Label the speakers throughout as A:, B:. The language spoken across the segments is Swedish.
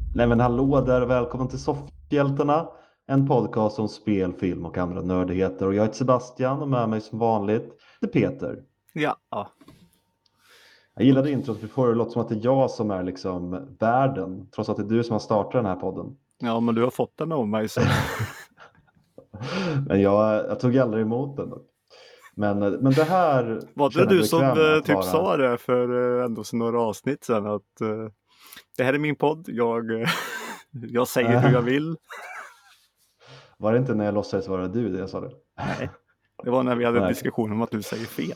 A: Nej men hallå där och välkommen till Soffhjältarna. En podcast om spel, film och andra nördigheter. Och jag heter Sebastian och med mig som vanligt det är Peter.
B: Ja.
A: Jag gillade introt för det låter som att det är jag som är liksom världen. Trots att det är du som har startat den här podden.
B: Ja, men du har fått den av mig så.
A: Men jag tog aldrig emot den dock. Men det här
B: Var
A: känner
B: det
A: jag
B: du som
A: bekväm med att
B: typ
A: vara.
B: sa det för ändå så några avsnitt sedan att det här är min podd, jag säger hur jag vill.
A: Var det inte när jag låtsades vara du det jag sa det?
B: Nej, det var när vi hade en
A: Nej.
B: diskussion om att du säger fel.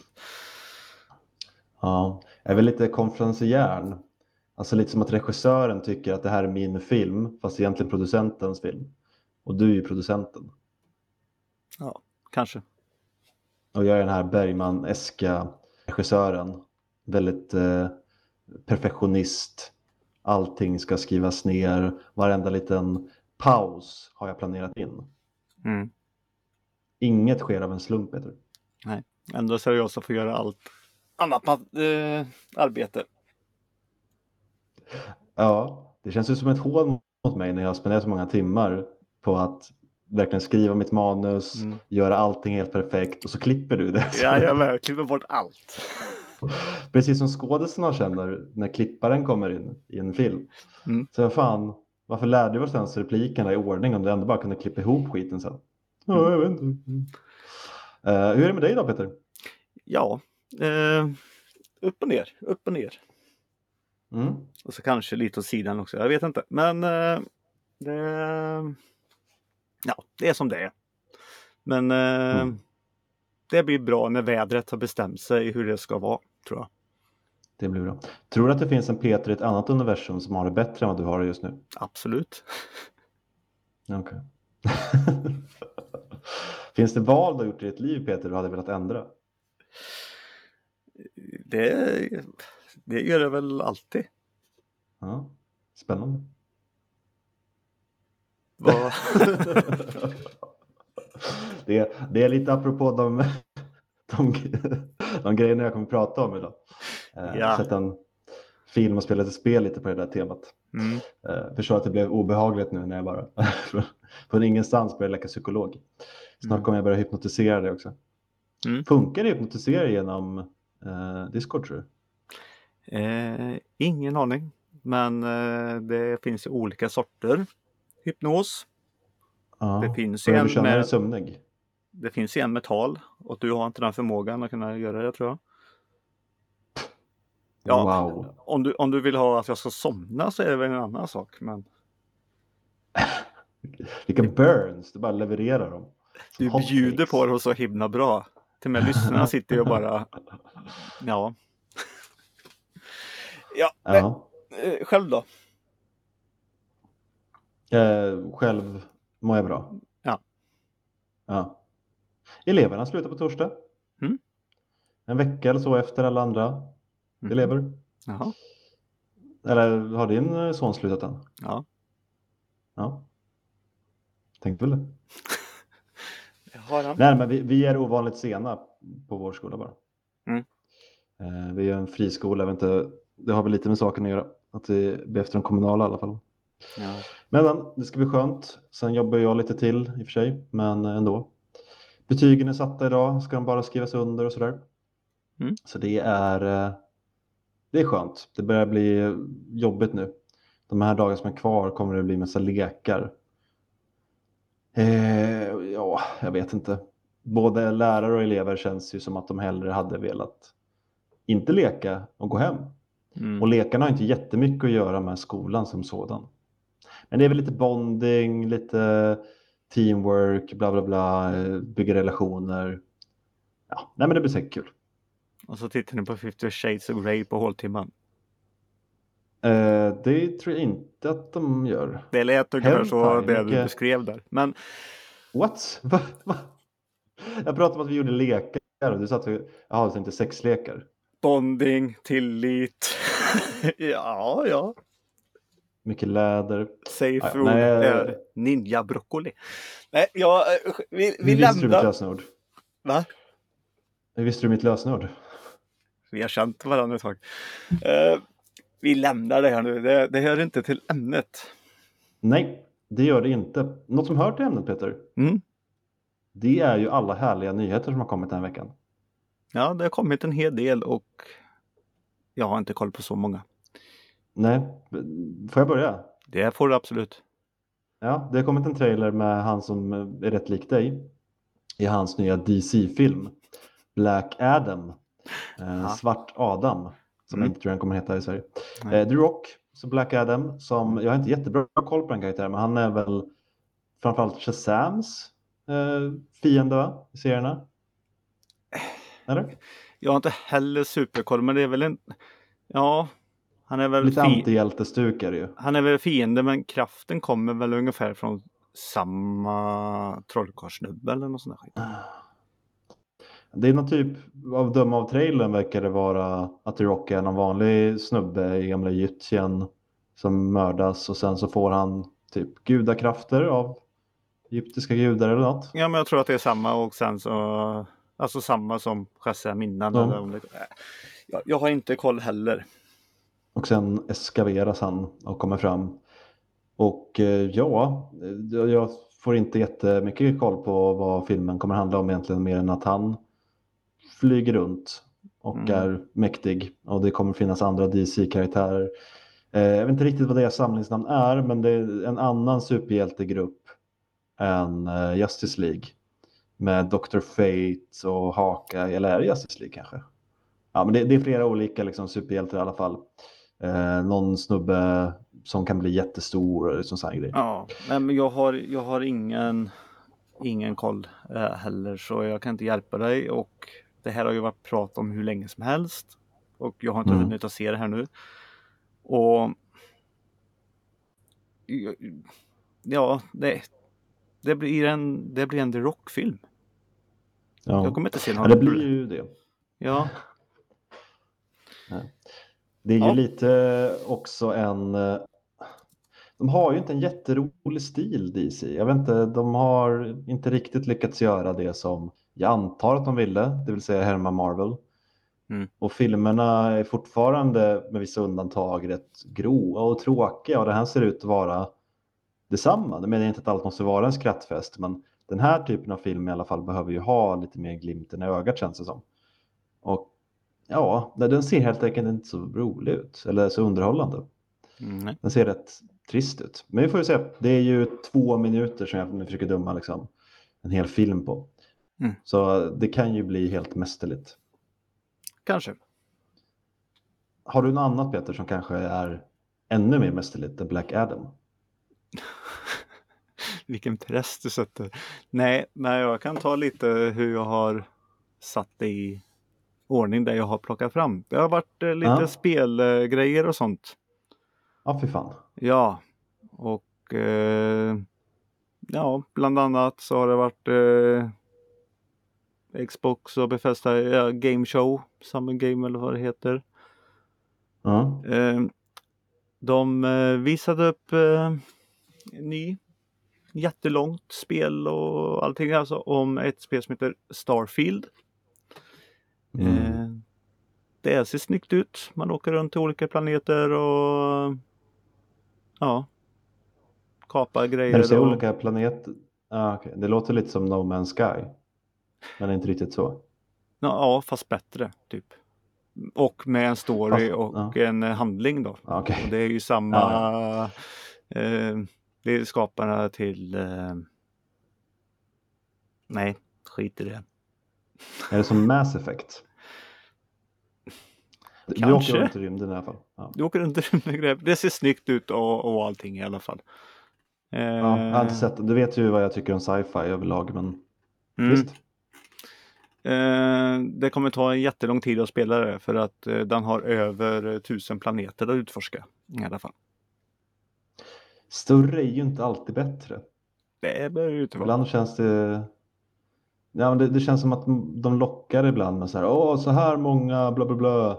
A: Ja, jag är väl lite konferencier. Alltså lite som att regissören tycker att det här är min film, fast egentligen producentens film. Och du är ju producenten.
B: Ja, kanske.
A: Och jag är den här Bergman-eska regissören. Väldigt perfektionist. Allting ska skrivas ner. Varenda liten paus har jag planerat in.
B: Mm.
A: Inget sker av en slump, Peter.
B: Nej, ändå så är det jag som får göra allt annat arbete.
A: Ja, det känns ju som ett hån mot mig när jag spenderar så många timmar på att verkligen skriva mitt manus, göra allting helt perfekt och så klipper du det.
B: Ja, jag klipper bort allt.
A: Precis som skådespelarna känner när klipparen kommer in i en film. Så fan, varför lärde vi oss ens replikerna i ordning om du ändå bara kunde klippa ihop skiten sen? Ja, jag vet inte. Hur är det med dig då, Peter?
B: Ja, upp och ner. Och så kanske lite åt sidan också, jag vet inte. Men det är som det är. Men det blir bra när vädret har bestämt sig hur det ska vara, tror jag.
A: Det blir bra. Tror du att det finns en Peter i ett annat universum som har det bättre än vad du har det just nu?
B: Absolut.
A: Okej. Finns det val du har gjort i ditt liv, Peter, du hade velat ändra?
B: Det gör det väl alltid.
A: Ja, spännande. Det är lite apropå de grejerna jag kommer prata om idag. Sätta en film och spela ett spel lite på det där temat. Förstår att det blev obehagligt nu när jag bara från ingenstans började leka psykolog. Snart kommer jag börja hypnotisera det också. Funkar det hypnotisera genom Discord, tror
B: du? Ingen aning. Men det finns ju olika sorter hypnos.
A: Det finns ju en med sömnig.
B: Det finns en med tal och du har inte den förmågan att kunna göra det, tror jag. Ja,
A: wow.
B: Om du vill ha att jag ska somna så är det väl en annan sak, men
A: vilka burns, du bara levererar dem.
B: Du bjuder på det så himla bra. Till och med lyssnarna sitter ju och bara själv då?
A: Själv mår jag bra. Ja. Eleverna slutar på torsdag. En vecka eller så efter alla andra elever.
B: Jaha.
A: Eller har din son slutat än? Ja. Tänkte väl det. Nej, men vi är ovanligt sena på vår skola bara. Vi är en friskola, jag vet inte, det har väl lite med saken att göra. Att det blir efter de kommunala i alla fall.
B: Ja.
A: Men det ska bli skönt. Sen jobbar jag lite till i och för sig, men ändå. Betygen är satta idag, ska de bara skrivas under och sådär. Så det är skönt. Det börjar bli jobbigt nu. De här dagarna som är kvar kommer det bli massa lekar. Jag vet inte. Både lärare och elever känns ju som att de hellre hade velat inte leka och gå hem. Och lekarna har inte jättemycket att göra med skolan som sådan. Men det är väl lite bonding, lite teamwork, bla bla bla, bygga relationer. Ja, nej men det blir säkert kul.
B: Och så tittar ni på 50 Shades of Grey på håltimman.
A: Det tror jag inte att de gör.
B: Det lät ungefär så det du beskrev där. Men
A: what? Jag pratade om att vi gjorde lekar och du sa att jag tänkte sexlekar.
B: Bonding, tillit. ja.
A: Mycket läder.
B: Safe ord är ninja broccoli. Nej, vi
A: lämnar. Visste du mitt lösenord?
B: Va?
A: Hur visste du mitt lösenord?
B: Vi har känt varandra ett tag. Vi lämnar det här nu. Det hör inte till ämnet.
A: Nej, det gör det inte. Något som hör till ämnet, Peter, det är ju alla härliga nyheter som har kommit den här veckan.
B: Ja, det har kommit en hel del och jag har inte koll på så många.
A: Nej, får jag börja?
B: Det får du absolut.
A: Ja, det har kommit en trailer med han som är rätt lik dig i hans nya DC-film Black Adam. Svart Adam, som jag inte tror han kommer heta i Sverige. The Rock, så Black Adam, som jag har inte jättebra koll på den karaktären, men han är väl framförallt Shazams fiende, va? I serierna. Eller?
B: Jag har inte heller superkoll, men det är väl en... Ja, han är väl
A: lite antihjältestuk är det ju.
B: Han är väl fiende, men kraften kommer väl ungefär från samma trollkarlsnubbe eller något sånt där skit.
A: Det är någon typ av döma av trailern verkar det vara att The Rock är någon vanlig snubbe i gamla Egypten som mördas och sen så får han typ gudakrafter av egyptiska gudar eller något.
B: Ja, men jag tror att det är samma och sen så alltså samma som Shazam innan.
A: Ja.
B: Eller om det... jag har inte koll heller.
A: Och sen eskaveras han och kommer fram. Och ja, jag får inte jättemycket koll på vad filmen kommer handla om egentligen, mer än att han flyger runt och är mäktig. Och det kommer finnas andra DC-karaktärer. Jag vet inte riktigt vad deras samlingsnamn är, men det är en annan superhjältegrupp än Justice League. Med Dr. Fate och Hawkeye, eller är det Justice League kanske? Ja, men det är flera olika liksom, superhjältar i alla fall. Någon snubbe som kan bli jättestor och sån grej.
B: Ja, men jag har ingen koll heller, så jag kan inte hjälpa dig, och det här har ju varit prat om hur länge som helst och jag har inte hunnit att se det här nu. Och ja, det blir en The Rock-film.
A: Ja.
B: Jag kommer inte se någon.
A: Ja, det blir ju det.
B: Ja.
A: Det är ju lite också de har ju inte en jätterolig stil, DC. Jag vet inte, de har inte riktigt lyckats göra det som jag antar att de ville, det vill säga härma Marvel. Och filmerna är fortfarande med vissa undantag rätt gråa och tråkiga, och det här ser ut att vara detsamma. Det menar inte att allt måste vara en skrattfest, men den här typen av film i alla fall behöver ju ha lite mer glimten i ögat, känns det som. Och ja, den ser helt enkelt inte så rolig ut, eller så underhållande. Den ser rätt trist ut. Men vi får ju se, det är ju 2 minuter som jag försöker döma liksom en hel film på. Så det kan ju bli helt mästerligt.
B: Kanske.
A: Har du något annat, Peter, som kanske är ännu mer mästerligt än Black Adam?
B: Vilken press du sätter. Nej, men jag kan ta lite hur jag har satt det i ordning där jag har plockat fram. Det har varit lite spelgrejer och sånt.
A: Ja, för fan.
B: Ja, och ja, bland annat så har det varit Xbox och Bethesda Game Show, Summer Game eller vad det heter. De visade upp ny jättelångt spel och allting, alltså om ett spel som heter Starfield. Det ser snyggt ut. Man åker runt till olika planeter och ja, kapar grejer.
A: När du säger olika planeter, okay. Det låter lite som No Man's Sky. Men det är inte riktigt så.
B: Ja, fast bättre typ. Och med en story och en handling då.
A: Okay.
B: Och det är ju samma det är skaparna till nej, skit i det.
A: Är det som Mass Effect?
B: Kanske.
A: Du åker runt i rymden i alla fall. Ja.
B: Du åker runt i rymden. Det ser snyggt ut och allting i alla fall.
A: Ja, jag har inte sett det. Du vet ju vad jag tycker om sci-fi överlag, men visst.
B: Det kommer ta en jättelång tid att spela det, för att den har över 1000 planeter att utforska i alla fall.
A: Större är ju inte alltid bättre.
B: Det behöver ju inte vara.
A: Ibland känns det... Ja, men det känns som att de lockar ibland med så här, så här många bla bla bla.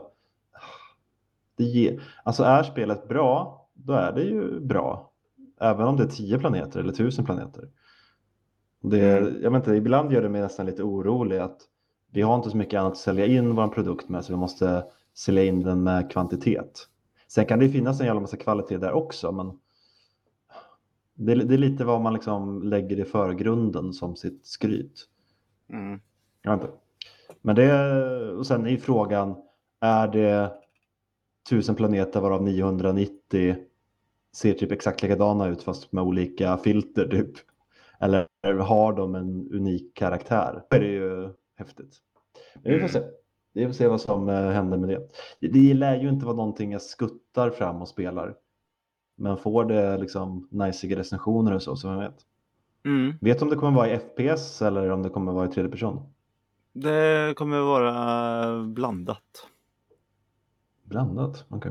A: Alltså är spelet bra, då är det ju bra. Även om det är 10 planeter eller 1000 planeter. Jag vet inte, ibland gör det mig nästan lite orolig att vi har inte så mycket annat att sälja in vår produkt med, så vi måste sälja in den med kvantitet. Sen kan det ju finnas en jävla massa kvalitet där också, men Det är lite vad man liksom lägger i förgrunden som sitt skryt. Jag vet inte. Men och sen är frågan, är det 1000 planeter varav 990 ser typ exakt likadana ut fast med olika filter typ? Eller har de en unik karaktär? Det är ju häftigt. Men vi får se. Vi får se vad som händer med det. Det lär ju inte vara någonting jag skuttar fram och spelar. Men får det liksom najsiga recensioner och så, som jag vet. Vet du om det kommer vara i FPS eller om det kommer vara i tredje person?
B: Det kommer vara blandat.
A: Blandat, okej.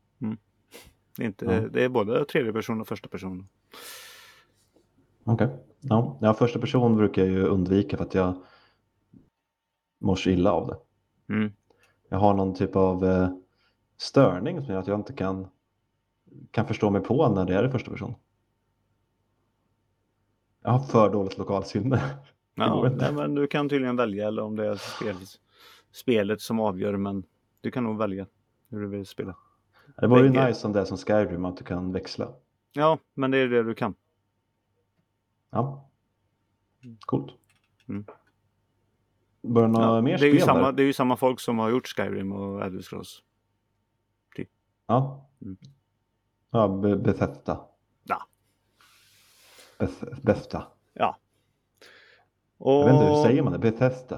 B: Det är både tredje person och första person.
A: Okej. Ja, första person brukar jag ju undvika för att jag mår så illa av det. Jag har någon typ av störning som gör att jag inte kan förstå mig på när det är i första person. Jag har för dåligt lokalsinne.
B: Ja, nej, men du kan tydligen välja, eller om det är spelet som avgör, men du kan nog välja hur du vill spela.
A: Det vore ju nice om det är som Skyrim, att du kan växla.
B: Ja, men det är det du kan.
A: Ja, coolt. Börjar några mer
B: det är
A: spel där?
B: Det är ju samma folk som har gjort Skyrim och Elder Scrolls. Typ.
A: Ja. Ja, Bethesda.
B: Ja.
A: Bethesda.
B: Ja. Och
A: jag vet inte, hur säger man det? Bethesda.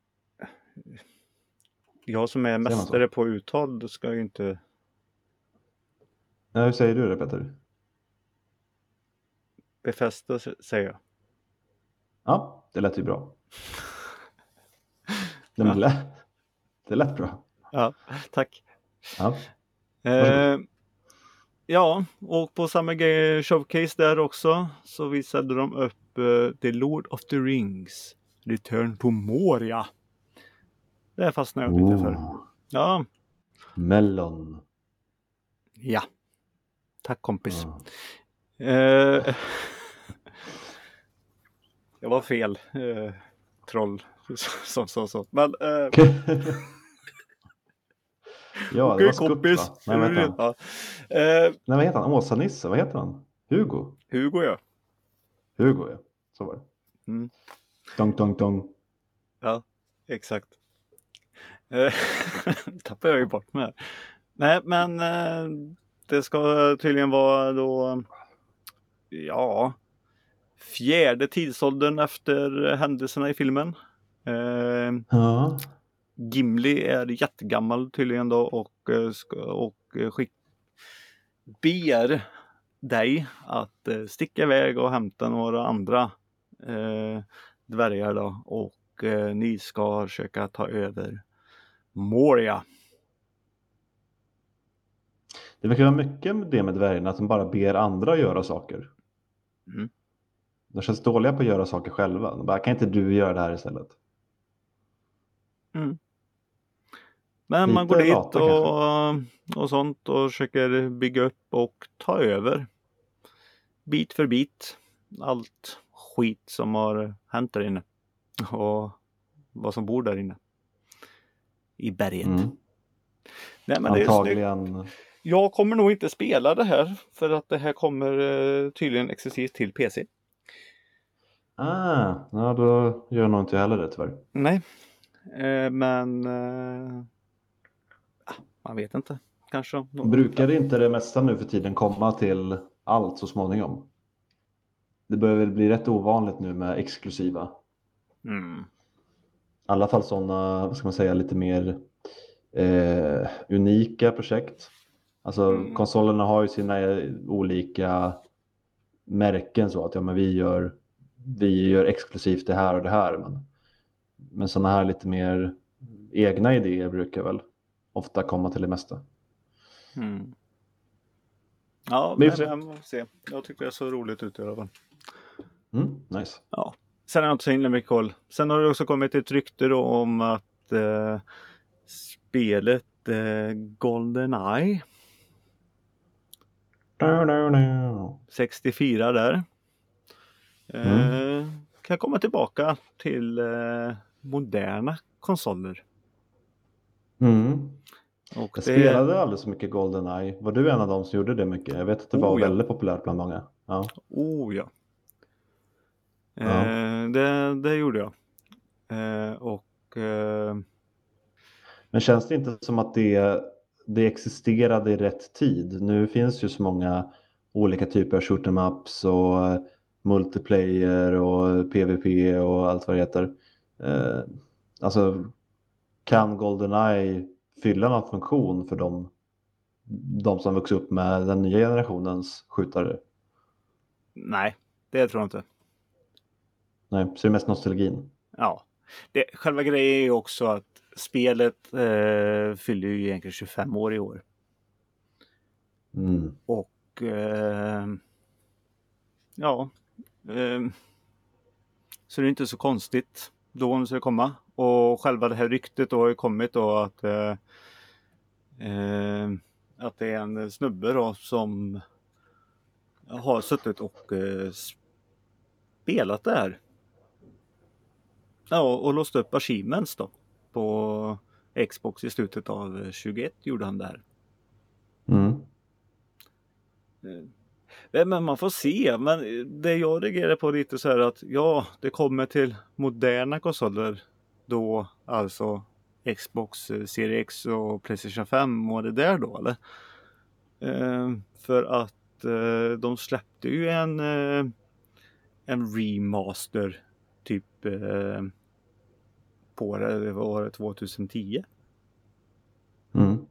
B: Jag som är mästare på uttal ska ju inte...
A: Nej, hur säger du det, Peter?
B: Bethesda säger jag.
A: Ja, det lät ju bra. Det lät bra.
B: Ja, tack.
A: Ja.
B: Ja, och på samma showcase där också så visade de upp The Lord of the Rings Return to Moria. Det fastnade jag lite för. Ja.
A: Melon.
B: Ja. Tack kompis. Det var fel. Troll. Så. Men...
A: Ja, det var kompis. Va? Nej, vad heter han?
B: Nej,
A: vad heter han? Åsa-Nisse, vad heter han? Hugo,
B: ja.
A: Hugo, ja. Så var det. Dong.
B: Ja, exakt. Tappar jag ju bort med. Nej, men det ska tydligen vara då... Ja... Fjärde tidsåldern efter händelserna i filmen. Gimli är jättegammal tydligen då och ber dig att sticka iväg och hämta några andra dvärgar då, och ni ska försöka ta över Moria.
A: Det verkar vara mycket det med dvärgarna, att de bara ber andra göra saker. De känns dåliga på att göra saker själva. De bara, kan inte du göra det här istället?
B: Men lite man går dit och sånt och försöker bygga upp och ta över bit för bit allt skit som har hänt där inne och vad som bor där inne i berget. Nej, men
A: antagligen.
B: Jag kommer nog inte spela det här för att det här kommer tydligen exklusivt till PC.
A: Ja, då gör nog inte jag heller det tyvärr.
B: Nej, men man vet inte. Kanske.
A: Brukar inte det mesta nu för tiden komma till allt så småningom? Det börjar väl bli rätt ovanligt nu med exklusiva. I alla fall sådana, vad ska man säga, lite mer unika projekt. Alltså konsolerna har ju sina olika märken, så att men vi gör exklusivt det här och det här, men sådana här lite mer egna idéer brukar väl ofta komma till det mesta.
B: Ja, men jag får se. Jag tycker det är så roligt ut i alla fall.
A: Nice.
B: Ja. Sen är det inte så himla mycket koll. Sen har det också kommit ett rykte då om att spelet GoldenEye 64 där kan komma tillbaka till moderna konsoler. Och
A: Jag spelade aldrig så mycket GoldenEye. Var du en av dem som gjorde det mycket? Jag vet att det var
B: ja.
A: väldigt populärt bland många. Ja.
B: Ja.
A: Ja.
B: Det gjorde jag.
A: Men känns det inte som att det existerade i rätt tid? Nu finns ju så många olika typer av shoot 'em ups och multiplayer och PVP och allt vad det heter. Alltså, kan GoldenEye fylla någon funktion för de som vuxit upp med den nya generationens skjutare?
B: Nej, det tror jag inte.
A: Nej, så det är mest nostalgin.
B: Ja, själva grejen är ju också att spelet fyller ju egentligen 25 år i år.
A: Mm.
B: Och så det är inte så konstigt då om det ska komma. Och själva det här ryktet då har ju kommit då att det är en snubbe då som har suttit och spelat det här. Ja, och låst upp achievements då på Xbox i slutet av 21 gjorde han det här.
A: Mm.
B: Men man får se. Men det jag reagerar på lite så här att ja, det kommer till moderna konsoler då, alltså Xbox Series X och PlayStation 5 och det där då, eller? För att de släppte ju en remaster typ på det var 2010.
A: Mm.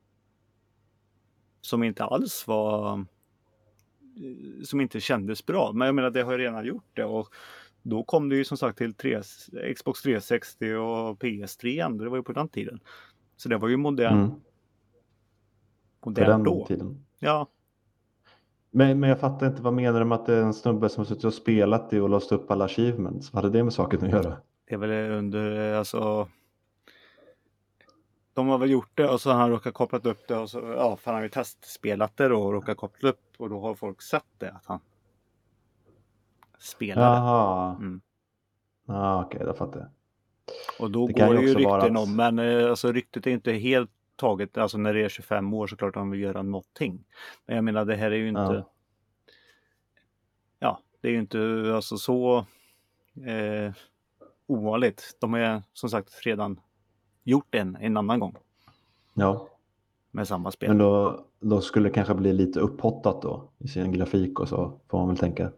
B: Som inte alls var, som inte kändes bra. Men jag menar, det har ju redan gjort det. Och då kom det ju som sagt till Xbox 360 och PS3. Det var ju på den tiden. Så det var ju modernt
A: På den
B: då.
A: tiden.
B: Ja.
A: Men jag fattar inte, vad menar du med att det är en snubbe som har suttit och spelat det och låst upp alla achievements? Vad hade det med saken att göra?
B: Det är väl under, alltså... De har väl gjort det och så har han råkat kopplat upp det och så, ja, för han har ju testspelat det då och råkat koppla upp och då har folk sett det att han spelar det.
A: Jaha. Okej, då fattar jag.
B: Och då
A: Det
B: går
A: kan ju
B: det ju
A: också vara
B: rykten
A: att-
B: om, men alltså ryktet är inte helt taget, alltså när det är 25 år så klart de vill göra någonting. Men jag menar, det här är ju inte, det är ju inte alltså så ovanligt. De är som sagt redan gjort en annan gång
A: Ja,
B: med samma spel.
A: men då skulle det kanske bli lite upphottat då i sin grafik och så, får man väl tänka.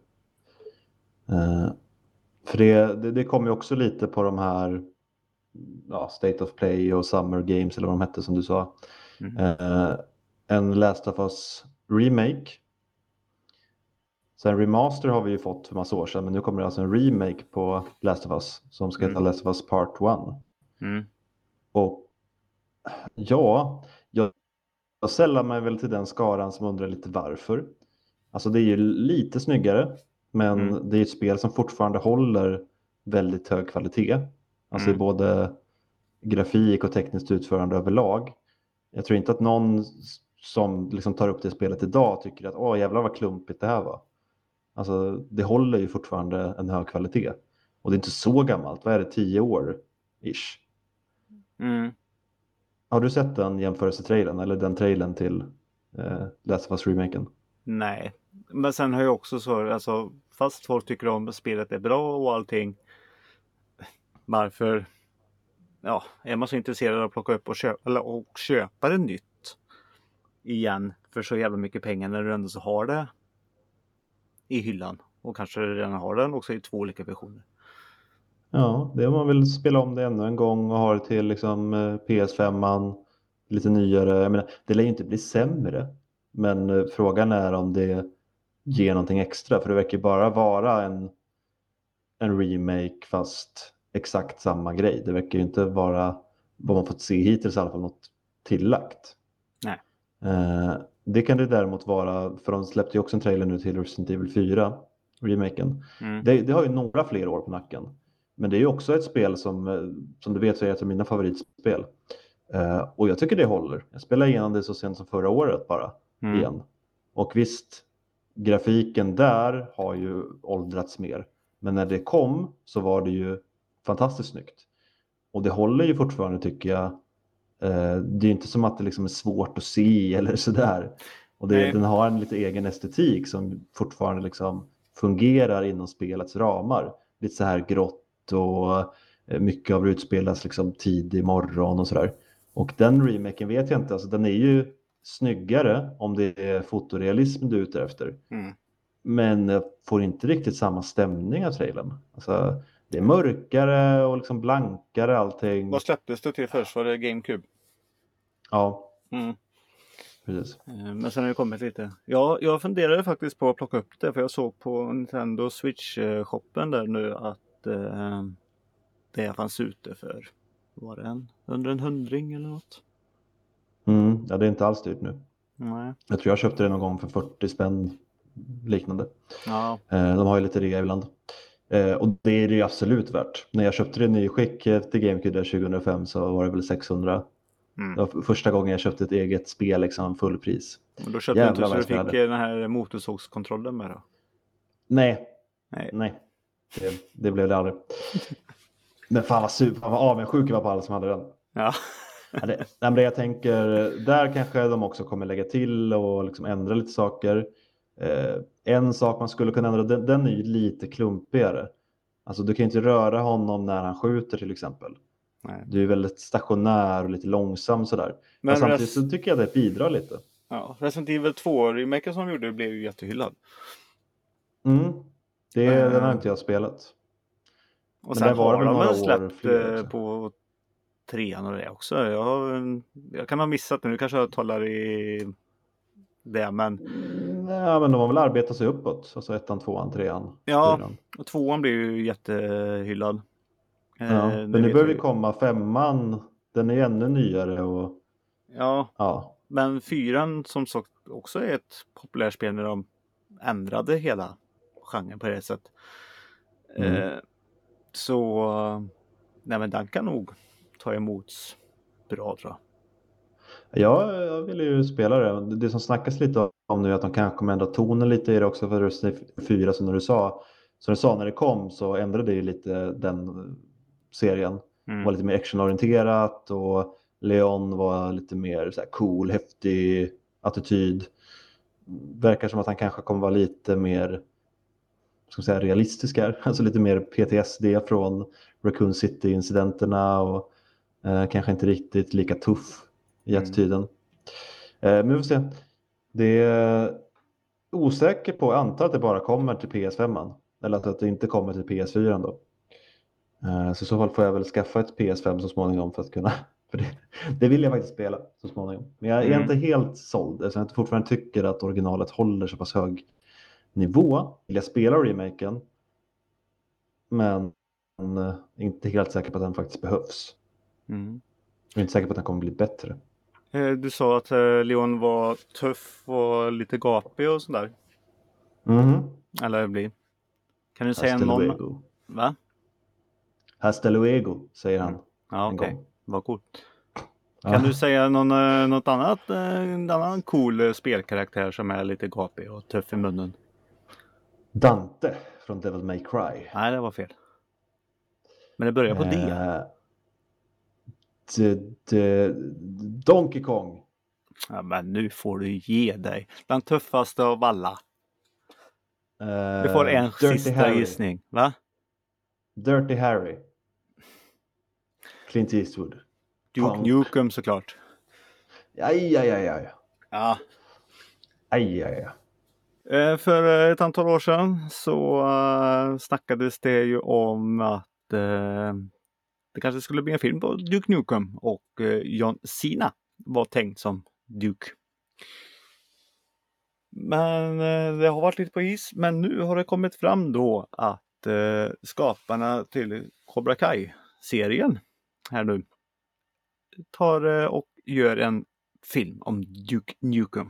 A: För det kommer ju också lite på de här State of Play och Summer Games eller vad de hette som du sa. En Last of Us remake. Så en remaster har vi ju fått för massa år sedan, men nu kommer det alltså en remake på Last of Us som ska heta Last of Us Part 1. Och ja, jag sällar mig väl till den skaran som undrar lite varför. Alltså det är ju lite snyggare, men det är ett spel som fortfarande håller väldigt hög kvalitet. Alltså i både grafik och tekniskt utförande överlag. Jag tror inte att någon som liksom tar upp det spelet idag tycker att jävlar vad klumpigt det här var. Alltså det håller ju fortfarande en hög kvalitet. Och det är inte så gammalt, vad är det, 10 år ish. Har du sett den jämförelsetrailern eller den trailern till Last of Us remaken?
B: Nej, men sen har jag också så, alltså fast folk tycker om att spelet är bra och allting, varför är man så intresserad av att plocka upp och köpa det nytt igen för så jävla mycket pengar när du ändå så har det i hyllan och kanske redan har den också i 2 olika versioner.
A: Ja, det är om man vill spela om det ännu en gång och ha det till liksom PS5, lite nyare. Jag menar, det lär ju inte bli sämre, men frågan är om det ger någonting extra, för det verkar bara vara en remake fast exakt samma grej. Det verkar ju inte vara, vad man fått se hittills i alla fall, något tillagt.
B: Nej.
A: Det kan det däremot vara, för de släppte ju också en trailer nu till Resident Evil 4 remaken. Det har ju några fler år på nacken. Men det är ju också ett spel som du vet så är ett av mina favoritspel. Och jag tycker det håller. Jag spelade igenom det så sent som förra året bara igen. Och visst, grafiken där har ju åldrats mer. Men när det kom så var det ju fantastiskt snyggt. Och det håller ju fortfarande, tycker jag, Det är ju inte som att det liksom är svårt att se eller sådär. Och den har en lite egen estetik som fortfarande liksom fungerar inom spelets ramar. Lite så här grått och mycket av det utspelas liksom tidig morgon och sådär. Och den remaken vet jag inte, alltså den är ju snyggare om det är fotorealism du är ute efter. Men jag får inte riktigt samma stämning av trailern. Alltså, det är mörkare och liksom blankare allting.
B: Vad släpptes det till först? Var det GameCube?
A: Ja, precis.
B: Men sen har det kommit lite. Ja, jag funderade faktiskt på att plocka upp det. För jag såg på Nintendo Switch-shoppen där nu att det fanns ute för, var det under en 100 eller något?
A: Ja, det är inte alls dyrt nu.
B: Nej.
A: Jag tror jag köpte det någon gång för 40 spänn liknande.
B: Ja.
A: De har ju lite rea ibland. Och det är det ju absolut värt. När jag köpte det i nyskick till GameCube 2005 så var det väl 600. Det var första gången jag köpte ett eget spel liksom fullpris.
B: Och då köpte du inte så du fick den här motorsågskontrollen med då?
A: Nej. Det blev det aldrig. Men fan vad avundsjuk jag var på alla som hade den.
B: Ja.
A: Det jag tänker, där kanske de också kommer lägga till och liksom ändra lite saker. En sak man skulle kunna ändra, den är ju lite klumpigare. Alltså du kan inte röra honom när han skjuter till exempel. Nej. Du är väldigt stationär och lite långsam sådär. Men samtidigt så tycker jag det bidrar lite.
B: Ja, Resident Evil 2-remaken som de gjorde blev ju jättehyllad.
A: Den har inte jag spelat.
B: Och men sen har de väl släppt på 3:an och det också. Jag kan ha missat det. Nu kanske jag talar i det, men...
A: Ja, men de har väl arbetat sig uppåt. Alltså 1:an, 2:an, 3:an.
B: Ja, 4:an. Och 2:an blir ju jättehyllad.
A: Ja, men nu börjar vi komma 5:an. Den är ju ännu nyare och...
B: Ja. Men 4:an som sagt också är ett populärt spel när de ändrade hela genren på det sättet. Så nej, men den kan nog ta emot bra, tror jag.
A: Jag vill ju spela det. Det som snackas lite om nu är att de kanske kommer ändra tonen lite i det också för Resident Evil 4 som du sa när det kom så ändrade det ju lite den serien. Var lite mer actionorienterat och Leon var lite mer så här cool, häftig attityd. Verkar som att han kanske kommer vara lite mer realistisk här. Alltså lite mer PTSD från Raccoon City-incidenterna och kanske inte riktigt lika tuff i attityden. Men vi får se. Det är osäker på, jag antar att det bara kommer till PS5. Eller att det inte kommer till PS4 då. Så i så fall får jag väl skaffa ett PS5 så småningom för att kunna... För det vill jag faktiskt spela så småningom. Men jag är inte helt såld. Eftersom jag fortfarande tycker att originalet håller så pass hög nivå. Vill jag spela remaken. Men inte helt säker på att den faktiskt behövs. Jag är inte säker på att den kommer bli bättre.
B: Du sa att Leon var tuff och lite gapig och sådär. Eller det blir. Kan du säga någon... Va?
A: Hasta luego, säger han.
B: Ja, okej. Vad coolt. Kan du säga något annat, en annan cool spelkaraktär som är lite gapig och tuff i munnen?
A: Dante från Devil May Cry.
B: Nej, det var fel. Men det börjar på
A: D. Donkey Kong.
B: Ja, men nu får du ge dig. Den tuffaste av alla. Du får en sista Harry. Gissning, va?
A: Dirty Harry. Clint Eastwood.
B: Duke Nukem såklart.
A: Ja.
B: För ett antal år sedan så snackades det ju om att det kanske skulle bli en film på Duke Nukem och John Cena var tänkt som Duke. Men det har varit lite på is, men nu har det kommit fram då att skaparna till Cobra Kai-serien här nu tar och gör en film om Duke Nukem.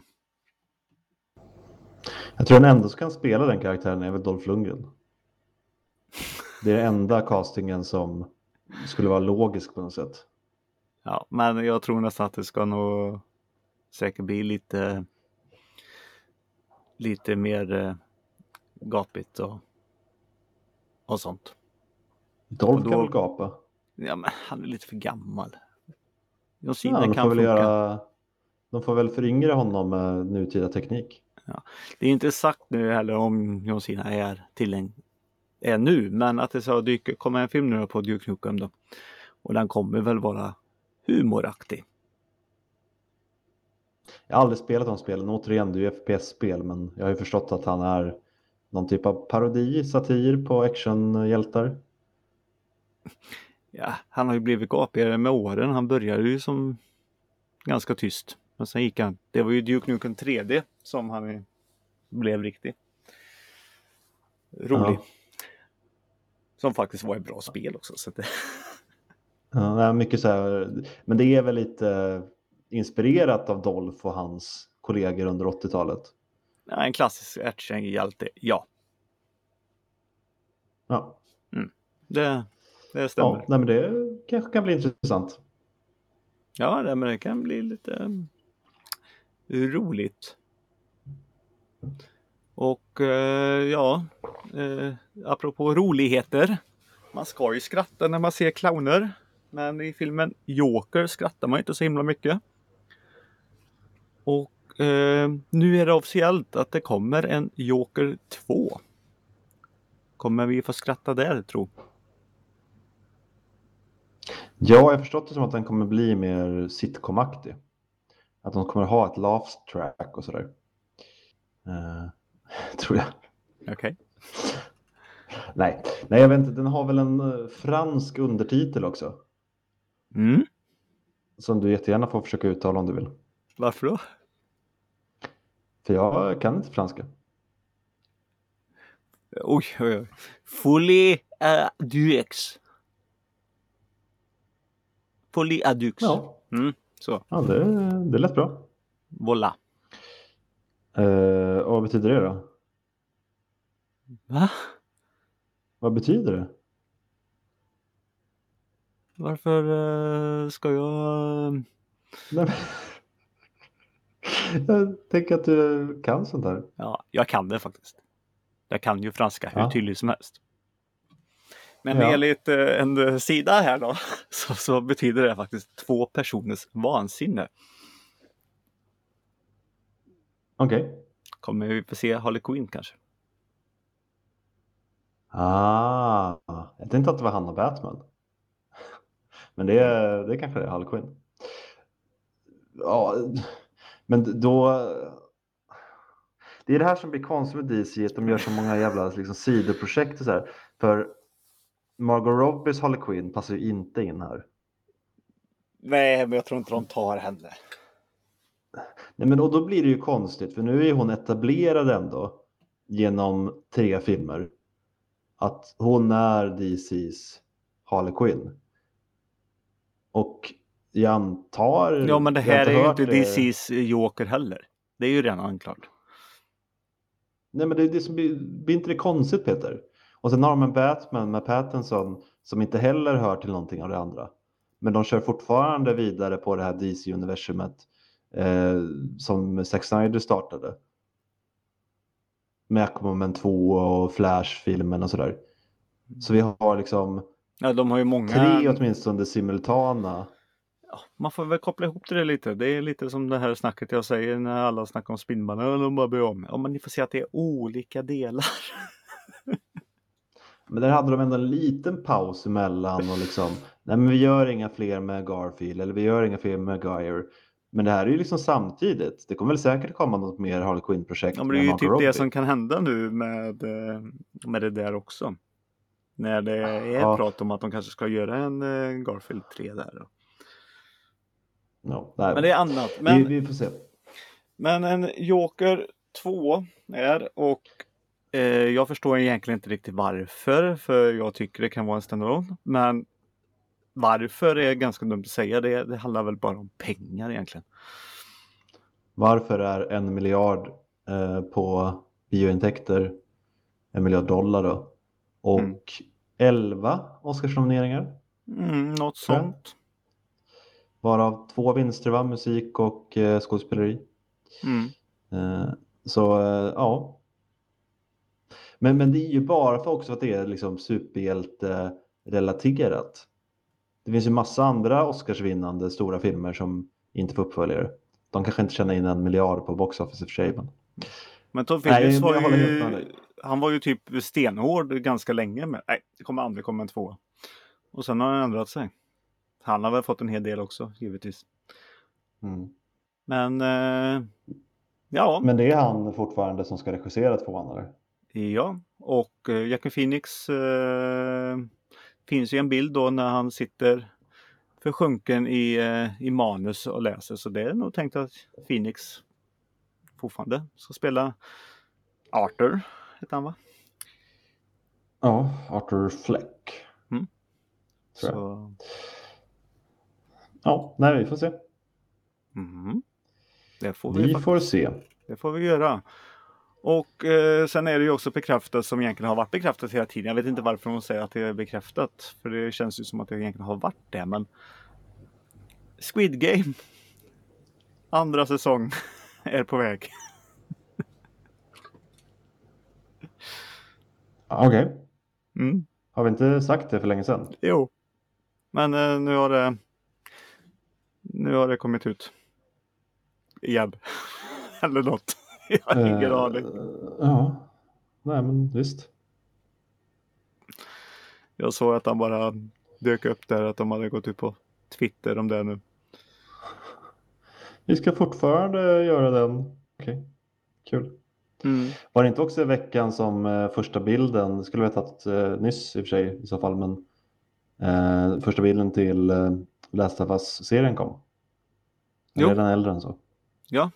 A: Jag tror den enda som kan spela den karaktären är väl Dolph Lundgren. Det är den enda castingen som skulle vara logisk på något sätt.
B: Ja, men jag tror nästan att det ska nog säkert bli lite mer gapigt och sånt.
A: Dolph kan väl gapa?
B: Ja, men han är lite för gammal. John Cena kan funka.
A: De får väl föryngra honom med nutida teknik.
B: Ja. Det är inte sagt nu heller om John Cena är nu, men att det ska komma en film nu på Duke Nukem då. Och den kommer väl vara humoraktig.
A: Jag har aldrig spelat de spelen. Återigen, det är ju FPS-spel, men jag har ju förstått att han är någon typ av parodi, satir på actionhjältar.
B: Ja, han har ju blivit gapigare med åren. Han började ju som ganska tyst. Men sen gick han. Det var ju Duke Nukem 3D som han blev riktigt rolig.
A: Ja.
B: Som faktiskt var ett bra spel också. Så det...
A: Ja, mycket så här, men det är väl lite inspirerat av Dolph och hans kollegor under 80-talet.
B: Ja, en klassisk actionhjälte, ja.
A: Ja.
B: Det stämmer.
A: Ja, nej, men det kanske kan bli intressant.
B: Ja, men det kan bli lite roligt. Och apropå roligheter. Man ska ju skratta när man ser clowner. Men i filmen Joker skrattar man inte så himla mycket. Och nu är det officiellt att det kommer en Joker 2. Kommer vi få skratta där, tro?
A: Ja, jag har förstått det som att den kommer bli mer sitcomaktig. Att de kommer ha ett laugh track och sådär. Tror jag.
B: Okej.
A: Nej, jag vet inte. Den har väl en fransk undertitel också.
B: Mm.
A: Som du jättegärna får försöka uttala om du vill.
B: Varför då?
A: För jag kan inte franska.
B: Oj. Folie à Dux. Folie à Dux.
A: Ja.
B: Så.
A: Ja, det lät bra.
B: Voilà.
A: Och vad betyder det då?
B: Va?
A: Vad betyder det?
B: Varför ska jag...
A: Nej, jag tänker att du kan sånt här.
B: Ja, jag kan det faktiskt. Jag kan ju franska hur tydligt som helst. Men enligt en sida här då så betyder det faktiskt 2 personers vansinne.
A: Okej.
B: Kommer vi få se Harley Quinn kanske?
A: Jag tänkte inte att det var han och Batman. Men det kanske är Harley Quinn. Ja, men då... Det är det här som blir konstigt med DC, att de gör så många jävla liksom, sidoprojekt och så här. För Margot Robbies Harley Quinn passar ju inte in här.
B: Nej, men jag tror inte de tar henne.
A: Nej, men och då blir det ju konstigt, för nu är hon etablerad ändå genom 3 filmer. Att hon är DCs Harley Quinn. Och jag antar...
B: Ja, men det här är ju inte DCs Joker heller. Det är ju redan anklart.
A: Nej, men det som blir inte det konstigt, Peter. Och sen har de en Batman med Pattinson som inte heller hör till någonting av det andra. Men de kör fortfarande vidare på det här DC-universumet som Zack Snyder startade. Med Aquaman 2 och Flash-filmen och sådär. Så vi har liksom
B: de har ju många...
A: 3 åtminstone simultana.
B: Ja, man får väl koppla ihop det lite. Det är lite som det här snacket jag säger när alla snackar om Spindelmannen. De bara börjar om. Ja, men ni får se att det är olika delar.
A: Men där hade de ändå en liten paus emellan och liksom, nej men vi gör inga fler med Garfield eller vi gör inga fler med Geyer. Men det här är ju liksom samtidigt. Det kommer väl säkert komma något mer Harley Quinn-projekt.
B: Ja, men det är ju typ det som kan hända nu med det där också. När det är prat om att de kanske ska göra en Garfield 3 där då.
A: No,
B: men det är annat. Men,
A: vi får se.
B: Men en Joker 2 är och jag förstår egentligen inte riktigt varför. För jag tycker det kan vara en standalone. Men varför är ganska dumt att säga. Det handlar väl bara om pengar egentligen.
A: Varför är 1 miljard på biointäkter $1 miljard då? Och 11 Oscarsnomineringar?
B: Något sånt.
A: Varav 2 vinster, va? Musik och skådespeleri. Så ja. Men det är ju bara för också att det är liksom superhjälte-relaterat. Det finns ju massa andra Oscarsvinnande stora filmer som inte får uppföljare. De kanske inte tjänar in 1 miljard på box office i och för sig.
B: Men Tom Phillips
A: jag håller helt med dig.
B: han var ju typ stenhård ganska länge med. Nej, det kommer aldrig komma en 2. Och sen har han ändrat sig. Han har väl fått en hel del också, givetvis.
A: Mm.
B: Men ja.
A: Men det är han fortfarande som ska regissera 2:an, eller?
B: Ja, och Joaquin Phoenix finns ju en bild då när han sitter försjunken i manus och läser. Så det är nog tänkt att Phoenix fortfarande ska spela Arthur, heter han va?
A: Ja, Arthur Fleck.
B: Mm.
A: Tror jag.
B: Så...
A: Ja, nej, vi får se.
B: Mm. Det får
A: vi får se.
B: Det får vi göra. Och sen är det ju också bekräftat som egentligen har varit bekräftat hela tiden. Jag vet inte varför de säger att det är bekräftat. För det känns ju som att det egentligen har varit det. Men Squid Game. 2:a säsong är på väg.
A: Okej.
B: Mm.
A: Har vi inte sagt det för länge sedan?
B: Jo. Men nu har det kommit ut. Igen. Eller något. Jag har ingen aning.
A: Ja. Nej, men visst.
B: Jag såg att han bara dök upp där. Att de hade gått ut på Twitter om det nu.
A: Vi ska fortfarande göra den. Okej. Kul.
B: Mm.
A: Var det inte också i veckan som första bilden, skulle vi ha tagit nyss i och för sig i så fall, men första bilden till Last of Us-serien kom? Eller är den äldre än så?
B: Ja.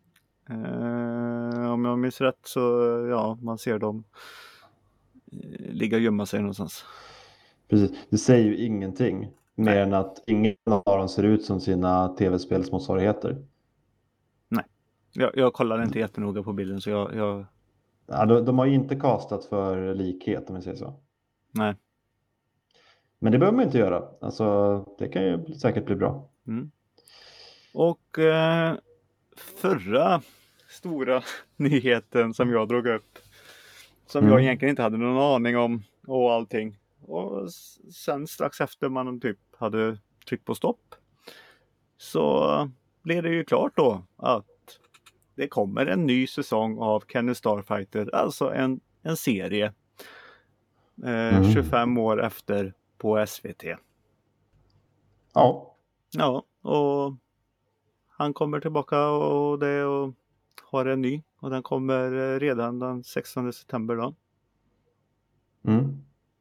B: Om jag minns rätt så ja, man ser dem ligga och gömma sig någonstans.
A: Precis, det säger ju ingenting. Mer än att ingen av dem ser ut som sina tv-spelsmotsvarigheter.
B: Nej, jag kollar inte jättenoga på bilden så jag...
A: Ja, de har ju inte castat för likhet om vi säger så.
B: Nej.
A: Men det behöver man inte göra. Alltså, det kan ju säkert bli bra.
B: Mm. Och förra stora nyheten som jag drog upp. Som jag egentligen inte hade någon aning om och allting. Och sen strax efter man typ hade tryckt på stopp. Så blev det ju klart då att det kommer en ny säsong av Kenny Starfighter. Alltså en serie. 25 år efter på SVT.
A: Ja.
B: Ja, och han kommer tillbaka och har en ny. Och den kommer redan den 16 september då.
A: Mm.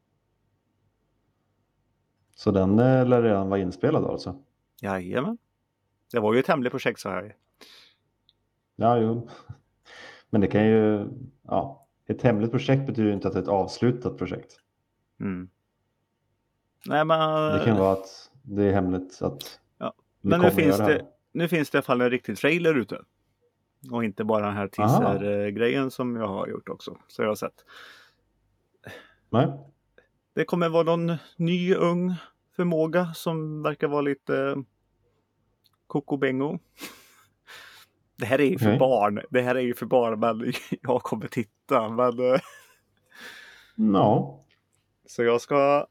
A: Så den lär redan vara inspelad då alltså?
B: Jajamän. Det var ju ett hemligt projekt så här.
A: Ja, jo. Men det kan ju... Ja, ett hemligt projekt betyder ju inte att det är ett avslutat projekt.
B: Mm. Nej, men...
A: Det kan vara att det är hemligt att...
B: Ja. Men nu finns det i alla fall en riktig trailer ute. Och inte bara den här teaser-grejen som jag har gjort också. Så jag har sett.
A: Nej.
B: Det kommer vara någon ny ung förmåga som verkar vara lite kokobengo. Det här är ju för barn. Det här är ju för barn, men jag kommer titta. Men...
A: No.
B: Så jag ska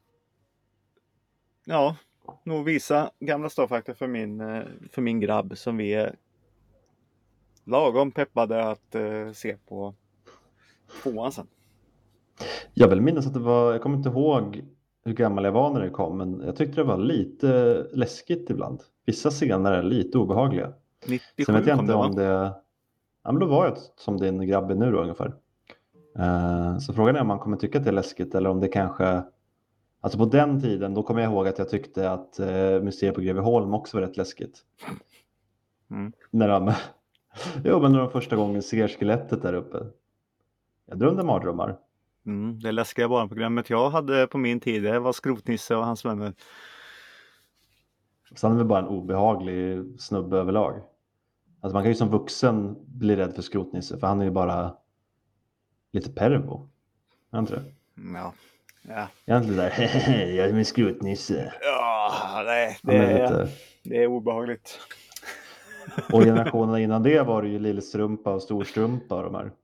B: nog visa gamla Starfighter för min grabb som vi är lagom peppade att se på 2:an sen.
A: Jag vill minnas att det var, jag kommer inte ihåg hur gammal jag var när det kom, men jag tyckte det var lite läskigt ibland. Vissa scener är lite obehagliga.
B: 97
A: Sen vet jag inte
B: kom
A: om det... Ja, men då var jag som din grabb är nu då, ungefär. Så frågan är om man kommer tycka att det är läskigt eller om det kanske... Alltså på den tiden, då kommer jag ihåg att jag tyckte att museet på Greveholm också var rätt läskigt. När men när de första gången ser skelettet där uppe. Jag drömde mardrömmar.
B: Det läskiga barnprogrammet jag hade på min tid, det var Skrotnisse och hans vänner.
A: Så han är väl bara en obehaglig snubbe överlag. Alltså man kan ju som vuxen bli rädd för Skrotnisse, för han är ju bara lite pervo. Är inte det?
B: Ja.
A: Jag är inte där, jag är med Skrotnisse.
B: Ja, nej, det är obehagligt.
A: Och generationerna innan det var det ju Lillstrumpa och Storstrumpa och de här.